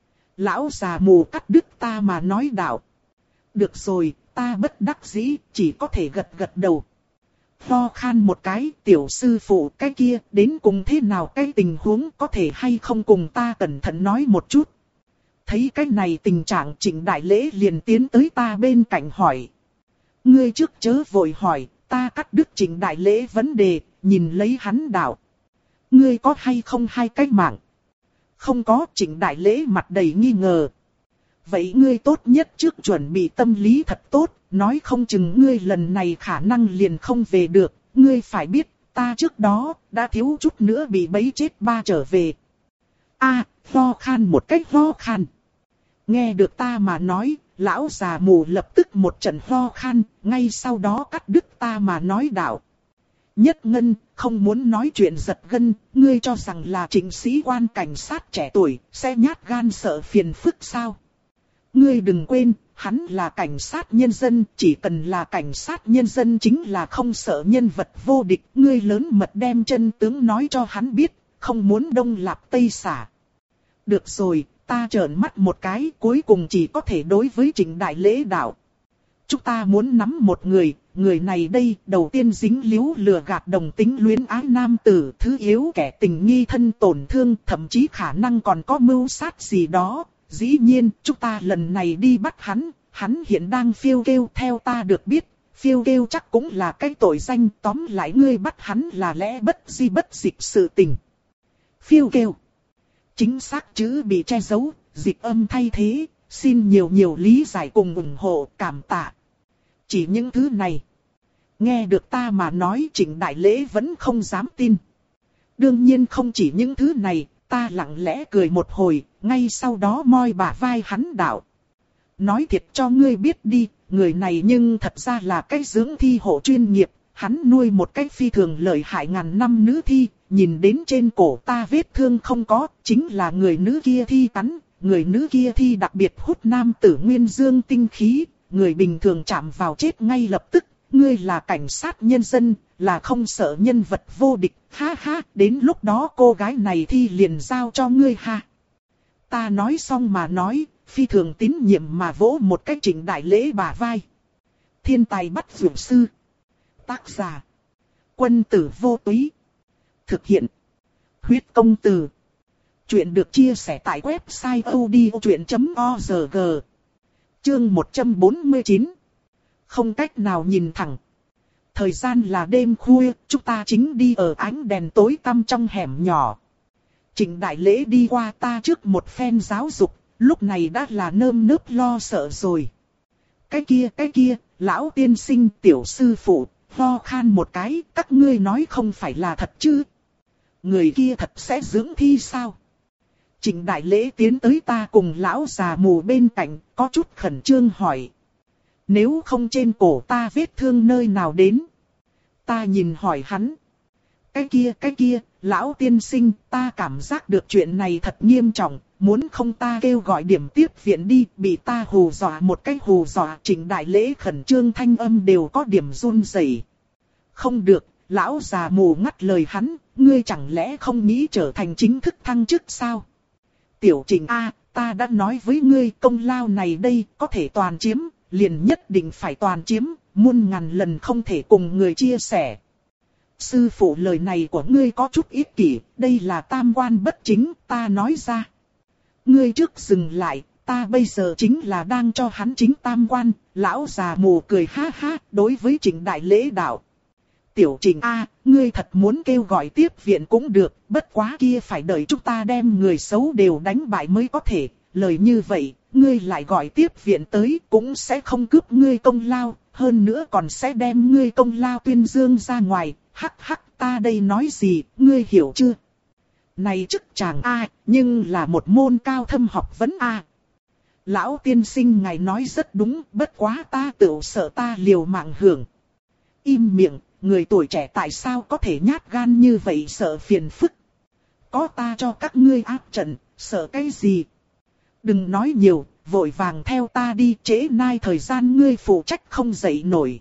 Lão già mù cắt đứt ta mà nói đạo. Được rồi, ta bất đắc dĩ, chỉ có thể gật gật đầu. Ho khan một cái, tiểu sư phụ cái kia, đến cùng thế nào cái tình huống có thể hay không cùng ta cẩn thận nói một chút. Thấy cái này tình trạng Trịnh Đại Lễ liền tiến tới ta bên cạnh hỏi. Ngươi trước chớ vội hỏi, ta cắt đứt Trịnh Đại Lễ vấn đề, nhìn lấy hắn đạo. Ngươi có hay không hai cái mạng? Không có. Trịnh Đại Lễ mặt đầy nghi ngờ. Vậy ngươi tốt nhất trước chuẩn bị tâm lý thật tốt, nói không chừng ngươi lần này khả năng liền không về được, ngươi phải biết, ta trước đó, đã thiếu chút nữa bị bấy chết ba trở về. A, ho khan một cách ho khan. Nghe được ta mà nói, lão già mù lập tức một trận ho khan, ngay sau đó cắt đứt ta mà nói đạo. Nhất Ngân, không muốn nói chuyện giật gân, ngươi cho rằng là Trịnh sĩ quan cảnh sát trẻ tuổi, sẽ nhát gan sợ phiền phức sao? Ngươi đừng quên, hắn là cảnh sát nhân dân, chỉ cần là cảnh sát nhân dân chính là không sợ nhân vật vô địch. Ngươi lớn mật đem chân tướng nói cho hắn biết, không muốn đông lạp tây xả. Được rồi, ta trợn mắt một cái, cuối cùng chỉ có thể đối với Trịnh Đại Lễ đạo. Chúng ta muốn nắm một người, người này đây, đầu tiên dính líu lừa gạt đồng tính luyến ái nam tử, thứ yếu kẻ tình nghi thân tổn thương, thậm chí khả năng còn có mưu sát gì đó. Dĩ nhiên, chúng ta lần này đi bắt hắn, hắn hiện đang phiêu kêu. Theo ta được biết, phiêu kêu chắc cũng là cái tội danh, tóm lại ngươi bắt hắn là lẽ bất di bất dịch sự tình. Phiêu kêu. Chính xác chữ bị che giấu, dịch âm thay thế, xin nhiều nhiều lý giải cùng ủng hộ, cảm tạ. Chỉ những thứ này. Nghe được ta mà nói Trịnh Đại Lễ vẫn không dám tin. Đương nhiên không chỉ những thứ này, ta lặng lẽ cười một hồi, ngay sau đó moi bả vai hắn đạo. Nói thiệt cho ngươi biết đi, người này nhưng thật ra là cái dưỡng thi hộ chuyên nghiệp, hắn nuôi một cái phi thường lợi hại ngàn năm nữ thi, nhìn đến trên cổ ta vết thương không có, chính là người nữ kia thi cắn, người nữ kia thi đặc biệt hút nam tử nguyên dương tinh khí, người bình thường chạm vào chết ngay lập tức, ngươi là cảnh sát nhân dân, là không sợ nhân vật vô địch, ha ha, đến lúc đó cô gái này thi liền giao cho ngươi ha. Ta nói xong mà nói, phi thường tín nhiệm mà vỗ một cái Trịnh Đại Lễ bả vai. Thiên tài bắt dược sư. Tác giả. Quân tử vô túy. Thực hiện. Huyết công từ. Chuyện được chia sẻ tại website odchuyện chấm org. Chương một trăm bốn mươi chín. Không cách nào nhìn thẳng. Thời gian là đêm khuya, chúng ta chính đi ở ánh đèn tối tăm trong hẻm nhỏ. Trịnh Đại Lễ đi qua ta trước một phen giáo dục, lúc này đã là nơm nớp lo sợ rồi. Cái kia cái kia, lão tiên sinh tiểu sư phụ, ho khan một cái, các ngươi nói không phải là thật chứ? Người kia thật sẽ dưỡng thi sao? Trịnh Đại Lễ tiến tới ta cùng lão già mù bên cạnh, có chút khẩn trương hỏi. Nếu không trên cổ ta vết thương nơi nào đến? Ta nhìn hỏi hắn. Cái kia cái kia, lão tiên sinh, ta cảm giác được chuyện này thật nghiêm trọng, muốn không ta kêu gọi điểm tiếp viện đi, bị ta hù dọa một cách hù dọa. Trịnh Đại Lễ khẩn trương thanh âm đều có điểm run rẩy. Không được, lão già mù ngắt lời hắn, ngươi chẳng lẽ không nghĩ trở thành chính thức thăng chức sao? Tiểu Trịnh A, ta đã nói với ngươi công lao này đây có thể toàn chiếm, liền nhất định phải toàn chiếm, muôn ngàn lần không thể cùng người chia sẻ. Sư phụ lời này của ngươi có chút ích kỷ, đây là tam quan bất chính, ta nói ra. Ngươi trước dừng lại, ta bây giờ chính là đang cho hắn chính tam quan. Lão già mù cười ha ha, đối với Trịnh Đại Lễ đạo. Tiểu Trịnh A, ngươi thật muốn kêu gọi tiếp viện cũng được, bất quá kia phải đợi chúng ta đem người xấu đều đánh bại mới có thể. Lời như vậy, ngươi lại gọi tiếp viện tới cũng sẽ không cướp ngươi công lao, hơn nữa còn sẽ đem ngươi công lao tuyên dương ra ngoài. Hắc hắc, ta đây nói gì, ngươi hiểu chưa? Này chức chàng A, nhưng là một môn cao thâm học vấn A. Lão tiên sinh ngài nói rất đúng, bất quá ta tự sợ ta liều mạng hưởng. Im miệng, người tuổi trẻ tại sao có thể nhát gan như vậy sợ phiền phức? Có ta cho các ngươi áp trận, sợ cái gì? Đừng nói nhiều, vội vàng theo ta đi, trễ nai thời gian ngươi phụ trách không dậy nổi.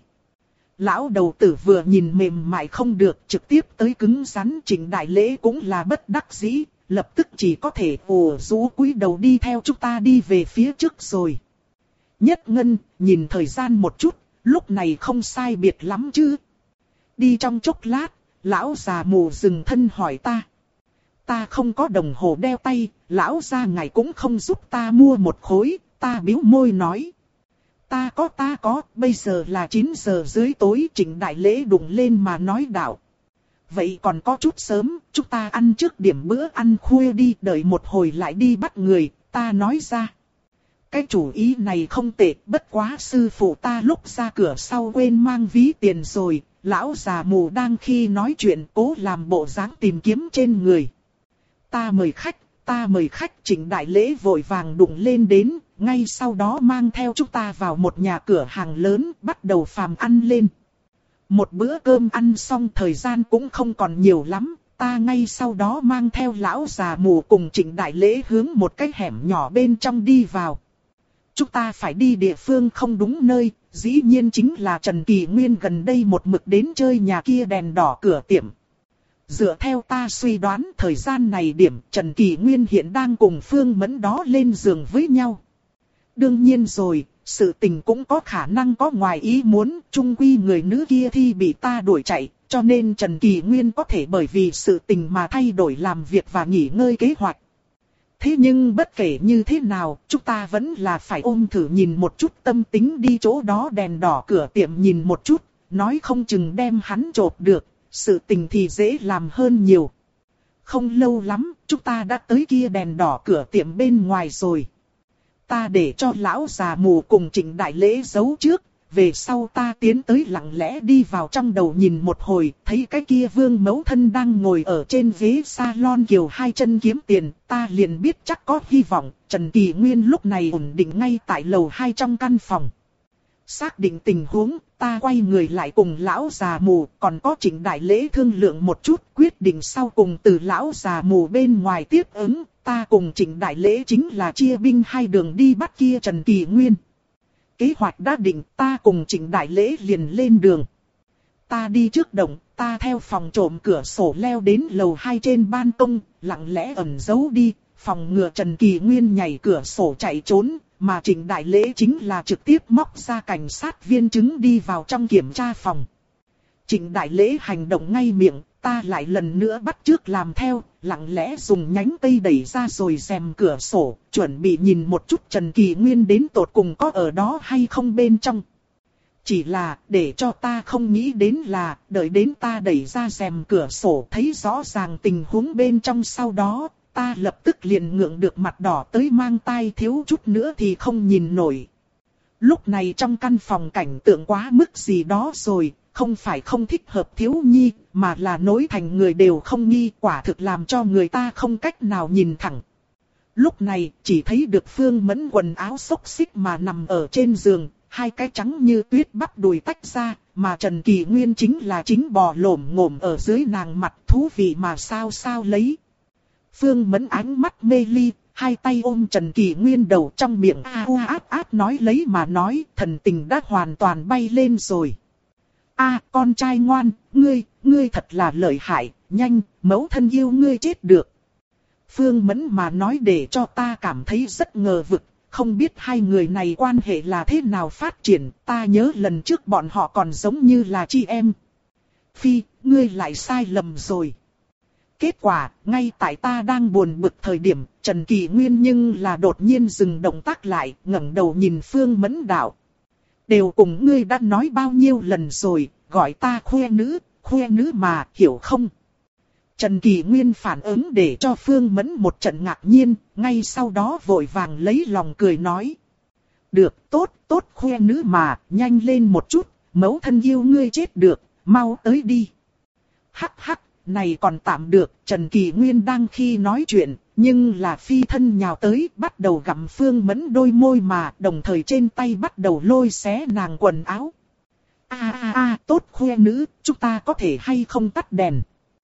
Lão đầu tử vừa nhìn mềm mại không được, trực tiếp tới cứng rắn. Trịnh Đại Lễ cũng là bất đắc dĩ, lập tức chỉ có thể ồ rũ cúi đầu đi theo chúng ta đi về phía trước rồi. Nhất Ngân, nhìn thời gian một chút, lúc này không sai biệt lắm chứ. Đi trong chốc lát, lão già mù dừng thân hỏi ta. Ta không có đồng hồ đeo tay, lão gia ngài cũng không giúp ta mua một khối, ta bĩu môi nói. Ta có ta có, bây giờ là chín giờ dưới tối. Trịnh Đại Lễ đụng lên mà nói đạo. Vậy còn có chút sớm, chúng ta ăn trước điểm bữa ăn khuya đi, đợi một hồi lại đi bắt người, ta nói ra. Cái chủ ý này không tệ, bất quá sư phụ ta lúc ra cửa sau quên mang ví tiền rồi. Lão già mù đang khi nói chuyện cố làm bộ dáng tìm kiếm trên người. Ta mời khách, ta mời khách. Trịnh Đại Lễ vội vàng đụng lên đến, ngay sau đó mang theo chúng ta vào một nhà cửa hàng lớn, bắt đầu phàm ăn lên. Một bữa cơm ăn xong thời gian cũng không còn nhiều lắm, ta ngay sau đó mang theo lão già mù cùng Trịnh Đại Lễ hướng một cái hẻm nhỏ bên trong đi vào. Chúng ta phải đi địa phương không đúng nơi, dĩ nhiên chính là Trần Kỳ Nguyên gần đây một mực đến chơi nhà kia đèn đỏ cửa tiệm. Dựa theo ta suy đoán thời gian này điểm Trần Kỳ Nguyên hiện đang cùng Phương Mẫn đó lên giường với nhau. Đương nhiên rồi, sự tình cũng có khả năng có ngoài ý muốn, chung quy người nữ kia thi bị ta đuổi chạy, cho nên Trần Kỳ Nguyên có thể bởi vì sự tình mà thay đổi làm việc và nghỉ ngơi kế hoạch. Thế nhưng bất kể như thế nào, chúng ta vẫn là phải ôm thử nhìn một chút tâm tính đi chỗ đó đèn đỏ cửa tiệm nhìn một chút, nói không chừng đem hắn chộp được, sự tình thì dễ làm hơn nhiều. Không lâu lắm, chúng ta đã tới kia đèn đỏ cửa tiệm bên ngoài rồi. Ta để cho lão già mù cùng Trịnh Đại Lễ giấu trước, về sau ta tiến tới lặng lẽ đi vào trong đầu nhìn một hồi, thấy cái kia Vương mẫu thân đang ngồi ở trên ghế salon kiều hai chân kiếm tiền, ta liền biết chắc có hy vọng. Trần Kỳ Nguyên lúc này ổn định ngay tại lầu hai trong căn phòng. Xác định tình huống, ta quay người lại cùng lão già mù, còn có Trịnh Đại Lễ thương lượng một chút, quyết định sau cùng từ lão già mù bên ngoài tiếp ứng. Ta cùng Trịnh Đại Lễ chính là chia binh hai đường đi bắt kia Trần Kỳ Nguyên. Kế hoạch đã định, ta cùng Trịnh Đại Lễ liền lên đường. Ta đi trước động, ta theo phòng trộm cửa sổ leo đến lầu hai trên ban công, lặng lẽ ẩn giấu đi, phòng ngừa Trần Kỳ Nguyên nhảy cửa sổ chạy trốn, mà Trịnh Đại Lễ chính là trực tiếp móc ra cảnh sát viên chứng đi vào trong kiểm tra phòng. Trịnh Đại Lễ hành động ngay miệng, ta lại lần nữa bắt chước làm theo, lặng lẽ dùng nhánh cây đẩy ra rồi rèm cửa sổ, chuẩn bị nhìn một chút Trần Kỳ Nguyên đến tột cùng có ở đó hay không bên trong. Chỉ là, để cho ta không nghĩ đến là, đợi đến ta đẩy ra rèm cửa sổ thấy rõ ràng tình huống bên trong sau đó, ta lập tức liền ngượng được mặt đỏ tới mang tai, thiếu chút nữa thì không nhìn nổi. Lúc này trong căn phòng cảnh tượng quá mức gì đó rồi, không phải không thích hợp thiếu nhi, mà là nối thành người đều không nghi, quả thực làm cho người ta không cách nào nhìn thẳng. Lúc này chỉ thấy được Phương Mẫn quần áo xốc xích mà nằm ở trên giường, hai cái trắng như tuyết bắp đùi tách ra, mà Trần Kỳ Nguyên chính là chính bò lổm ngổm ở dưới nàng mặt, thú vị mà sao sao lấy. Phương Mẫn ánh mắt mê ly, hai tay ôm Trần Kỳ Nguyên đầu, trong miệng a u áp áp nói lấy mà nói, thần tình đã hoàn toàn bay lên rồi. A, con trai ngoan, ngươi, ngươi thật là lợi hại, nhanh, mẫu thân yêu ngươi chết được. Phương Mẫn mà nói để cho ta cảm thấy rất ngờ vực, không biết hai người này quan hệ là thế nào phát triển, ta nhớ lần trước bọn họ còn giống như là chị em. Phi, ngươi lại sai lầm rồi. Kết quả, ngay tại ta đang buồn bực thời điểm, Trần Kỳ Nguyên nhưng là đột nhiên dừng động tác lại, ngẩng đầu nhìn Phương Mẫn đạo. Đều cùng ngươi đã nói bao nhiêu lần rồi, gọi ta khoe nữ, khoe nữ mà, hiểu không? Trần Kỳ Nguyên phản ứng để cho Phương Mẫn một trận ngạc nhiên, ngay sau đó vội vàng lấy lòng cười nói. Được, tốt, tốt khoe nữ mà, nhanh lên một chút, mẫu thân yêu ngươi chết được, mau tới đi. Hắc hắc, này còn tạm được, Trần Kỳ Nguyên đang khi nói chuyện, nhưng là phi thân nhào tới, bắt đầu gặm Phương Mẫn đôi môi mà, đồng thời trên tay bắt đầu lôi xé nàng quần áo. A a a, tốt khoe nữ, chúng ta có thể hay không tắt đèn?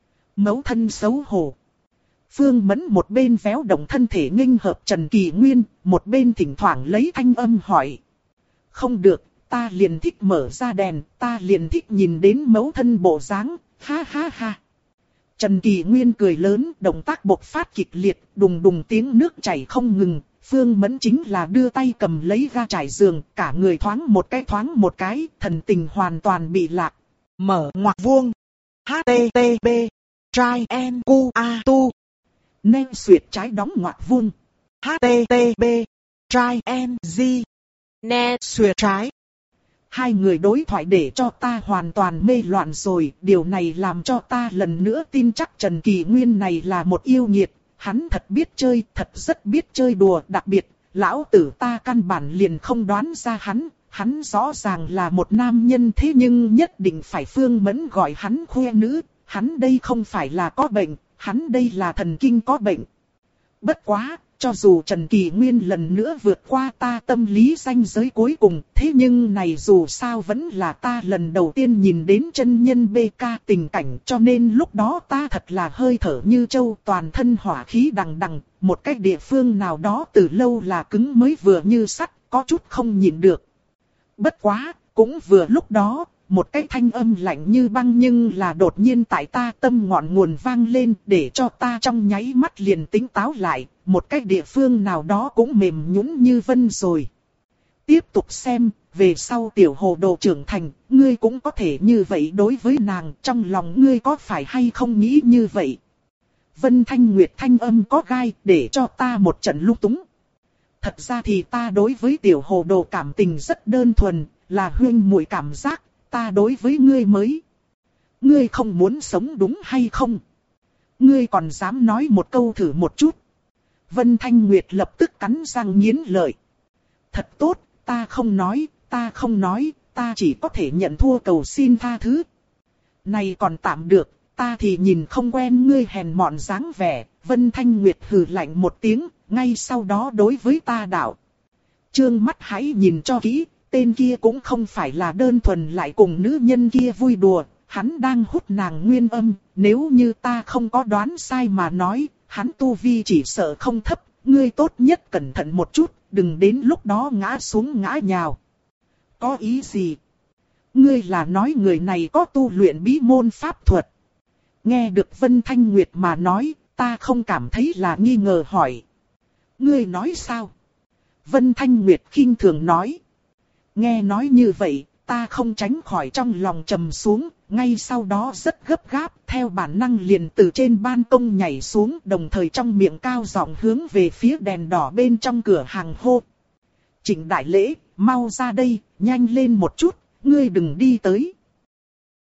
Mẫu thân xấu hổ. Phương Mẫn một bên véo động thân thể nghênh hợp Trần Kỳ Nguyên, một bên thỉnh thoảng lấy thanh âm hỏi. Không được, ta liền thích mở ra đèn, ta liền thích nhìn đến mẫu thân bộ dáng, ha ha ha. Trần Kỳ Nguyên cười lớn, động tác bộc phát kịch liệt, đùng đùng tiếng nước chảy không ngừng. Phương Mẫn chính là đưa tay cầm lấy ga trải giường, cả người thoáng một cái thoáng một cái, thần tình hoàn toàn bị lạc. Mở ngoặc vuông. hát tê tê pê. Trai en cu a tu. Nên xuyệt trái đóng ngoặc vuông. hát tê tê pê. Trai en di. Nên xuyệt trái. Hai người đối thoại để cho ta hoàn toàn mê loạn rồi, điều này làm cho ta lần nữa tin chắc Trần Kỳ Nguyên này là một yêu nghiệt, hắn thật biết chơi, thật rất biết chơi đùa, đặc biệt, lão tử ta căn bản liền không đoán ra hắn, hắn rõ ràng là một nam nhân thế nhưng nhất định phải Phương Mẫn gọi hắn khoe nữ, hắn đây không phải là có bệnh, hắn đây là thần kinh có bệnh. Bất quá, cho dù Trần Kỳ Nguyên lần nữa vượt qua ta tâm lý ranh giới cuối cùng, thế nhưng này dù sao vẫn là ta lần đầu tiên nhìn đến chân nhân bê ca tình cảnh, cho nên lúc đó ta thật là hơi thở như trâu, toàn thân hỏa khí đằng đằng, một cái địa phương nào đó từ lâu là cứng mới vừa như sắt, có chút không nhịn được. Bất quá, cũng vừa lúc đó, một cái thanh âm lạnh như băng nhưng là đột nhiên tại ta tâm ngọn nguồn vang lên để cho ta trong nháy mắt liền tỉnh táo lại, một cái địa phương nào đó cũng mềm nhũn như vân rồi. Tiếp tục xem, về sau tiểu hồ đồ trưởng thành, ngươi cũng có thể như vậy đối với nàng, trong lòng ngươi có phải hay không nghĩ như vậy? Vân Thanh Nguyệt thanh âm có gai để cho ta một trận lung túng. Thật ra thì ta đối với tiểu hồ đồ cảm tình rất đơn thuần, là huyên muội cảm giác. Ta đối với ngươi mới. Ngươi không muốn sống đúng hay không? Ngươi còn dám nói một câu thử một chút. Vân Thanh Nguyệt lập tức cắn răng nghiến lợi. Thật tốt, ta không nói, ta không nói, ta chỉ có thể nhận thua cầu xin tha thứ. Này còn tạm được, ta thì nhìn không quen ngươi hèn mọn dáng vẻ. Vân Thanh Nguyệt hừ lạnh một tiếng, ngay sau đó đối với ta đạo. Trương mắt hãy nhìn cho kỹ. Tên kia cũng không phải là đơn thuần lại cùng nữ nhân kia vui đùa, hắn đang hút nàng nguyên âm, nếu như ta không có đoán sai mà nói, hắn tu vi chỉ sợ không thấp, ngươi tốt nhất cẩn thận một chút, đừng đến lúc đó ngã xuống ngã nhào. Có ý gì? Ngươi là nói người này có tu luyện bí môn pháp thuật. Nghe được Vân Thanh Nguyệt mà nói, ta không cảm thấy là nghi ngờ hỏi. Ngươi nói sao? Vân Thanh Nguyệt khinh thường nói. Nghe nói như vậy, ta không tránh khỏi trong lòng trầm xuống, ngay sau đó rất gấp gáp, theo bản năng liền từ trên ban công nhảy xuống, đồng thời trong miệng cao giọng hướng về phía đèn đỏ bên trong cửa hàng hô. Trịnh Đại Lễ, mau ra đây, nhanh lên một chút, ngươi đừng đi tới.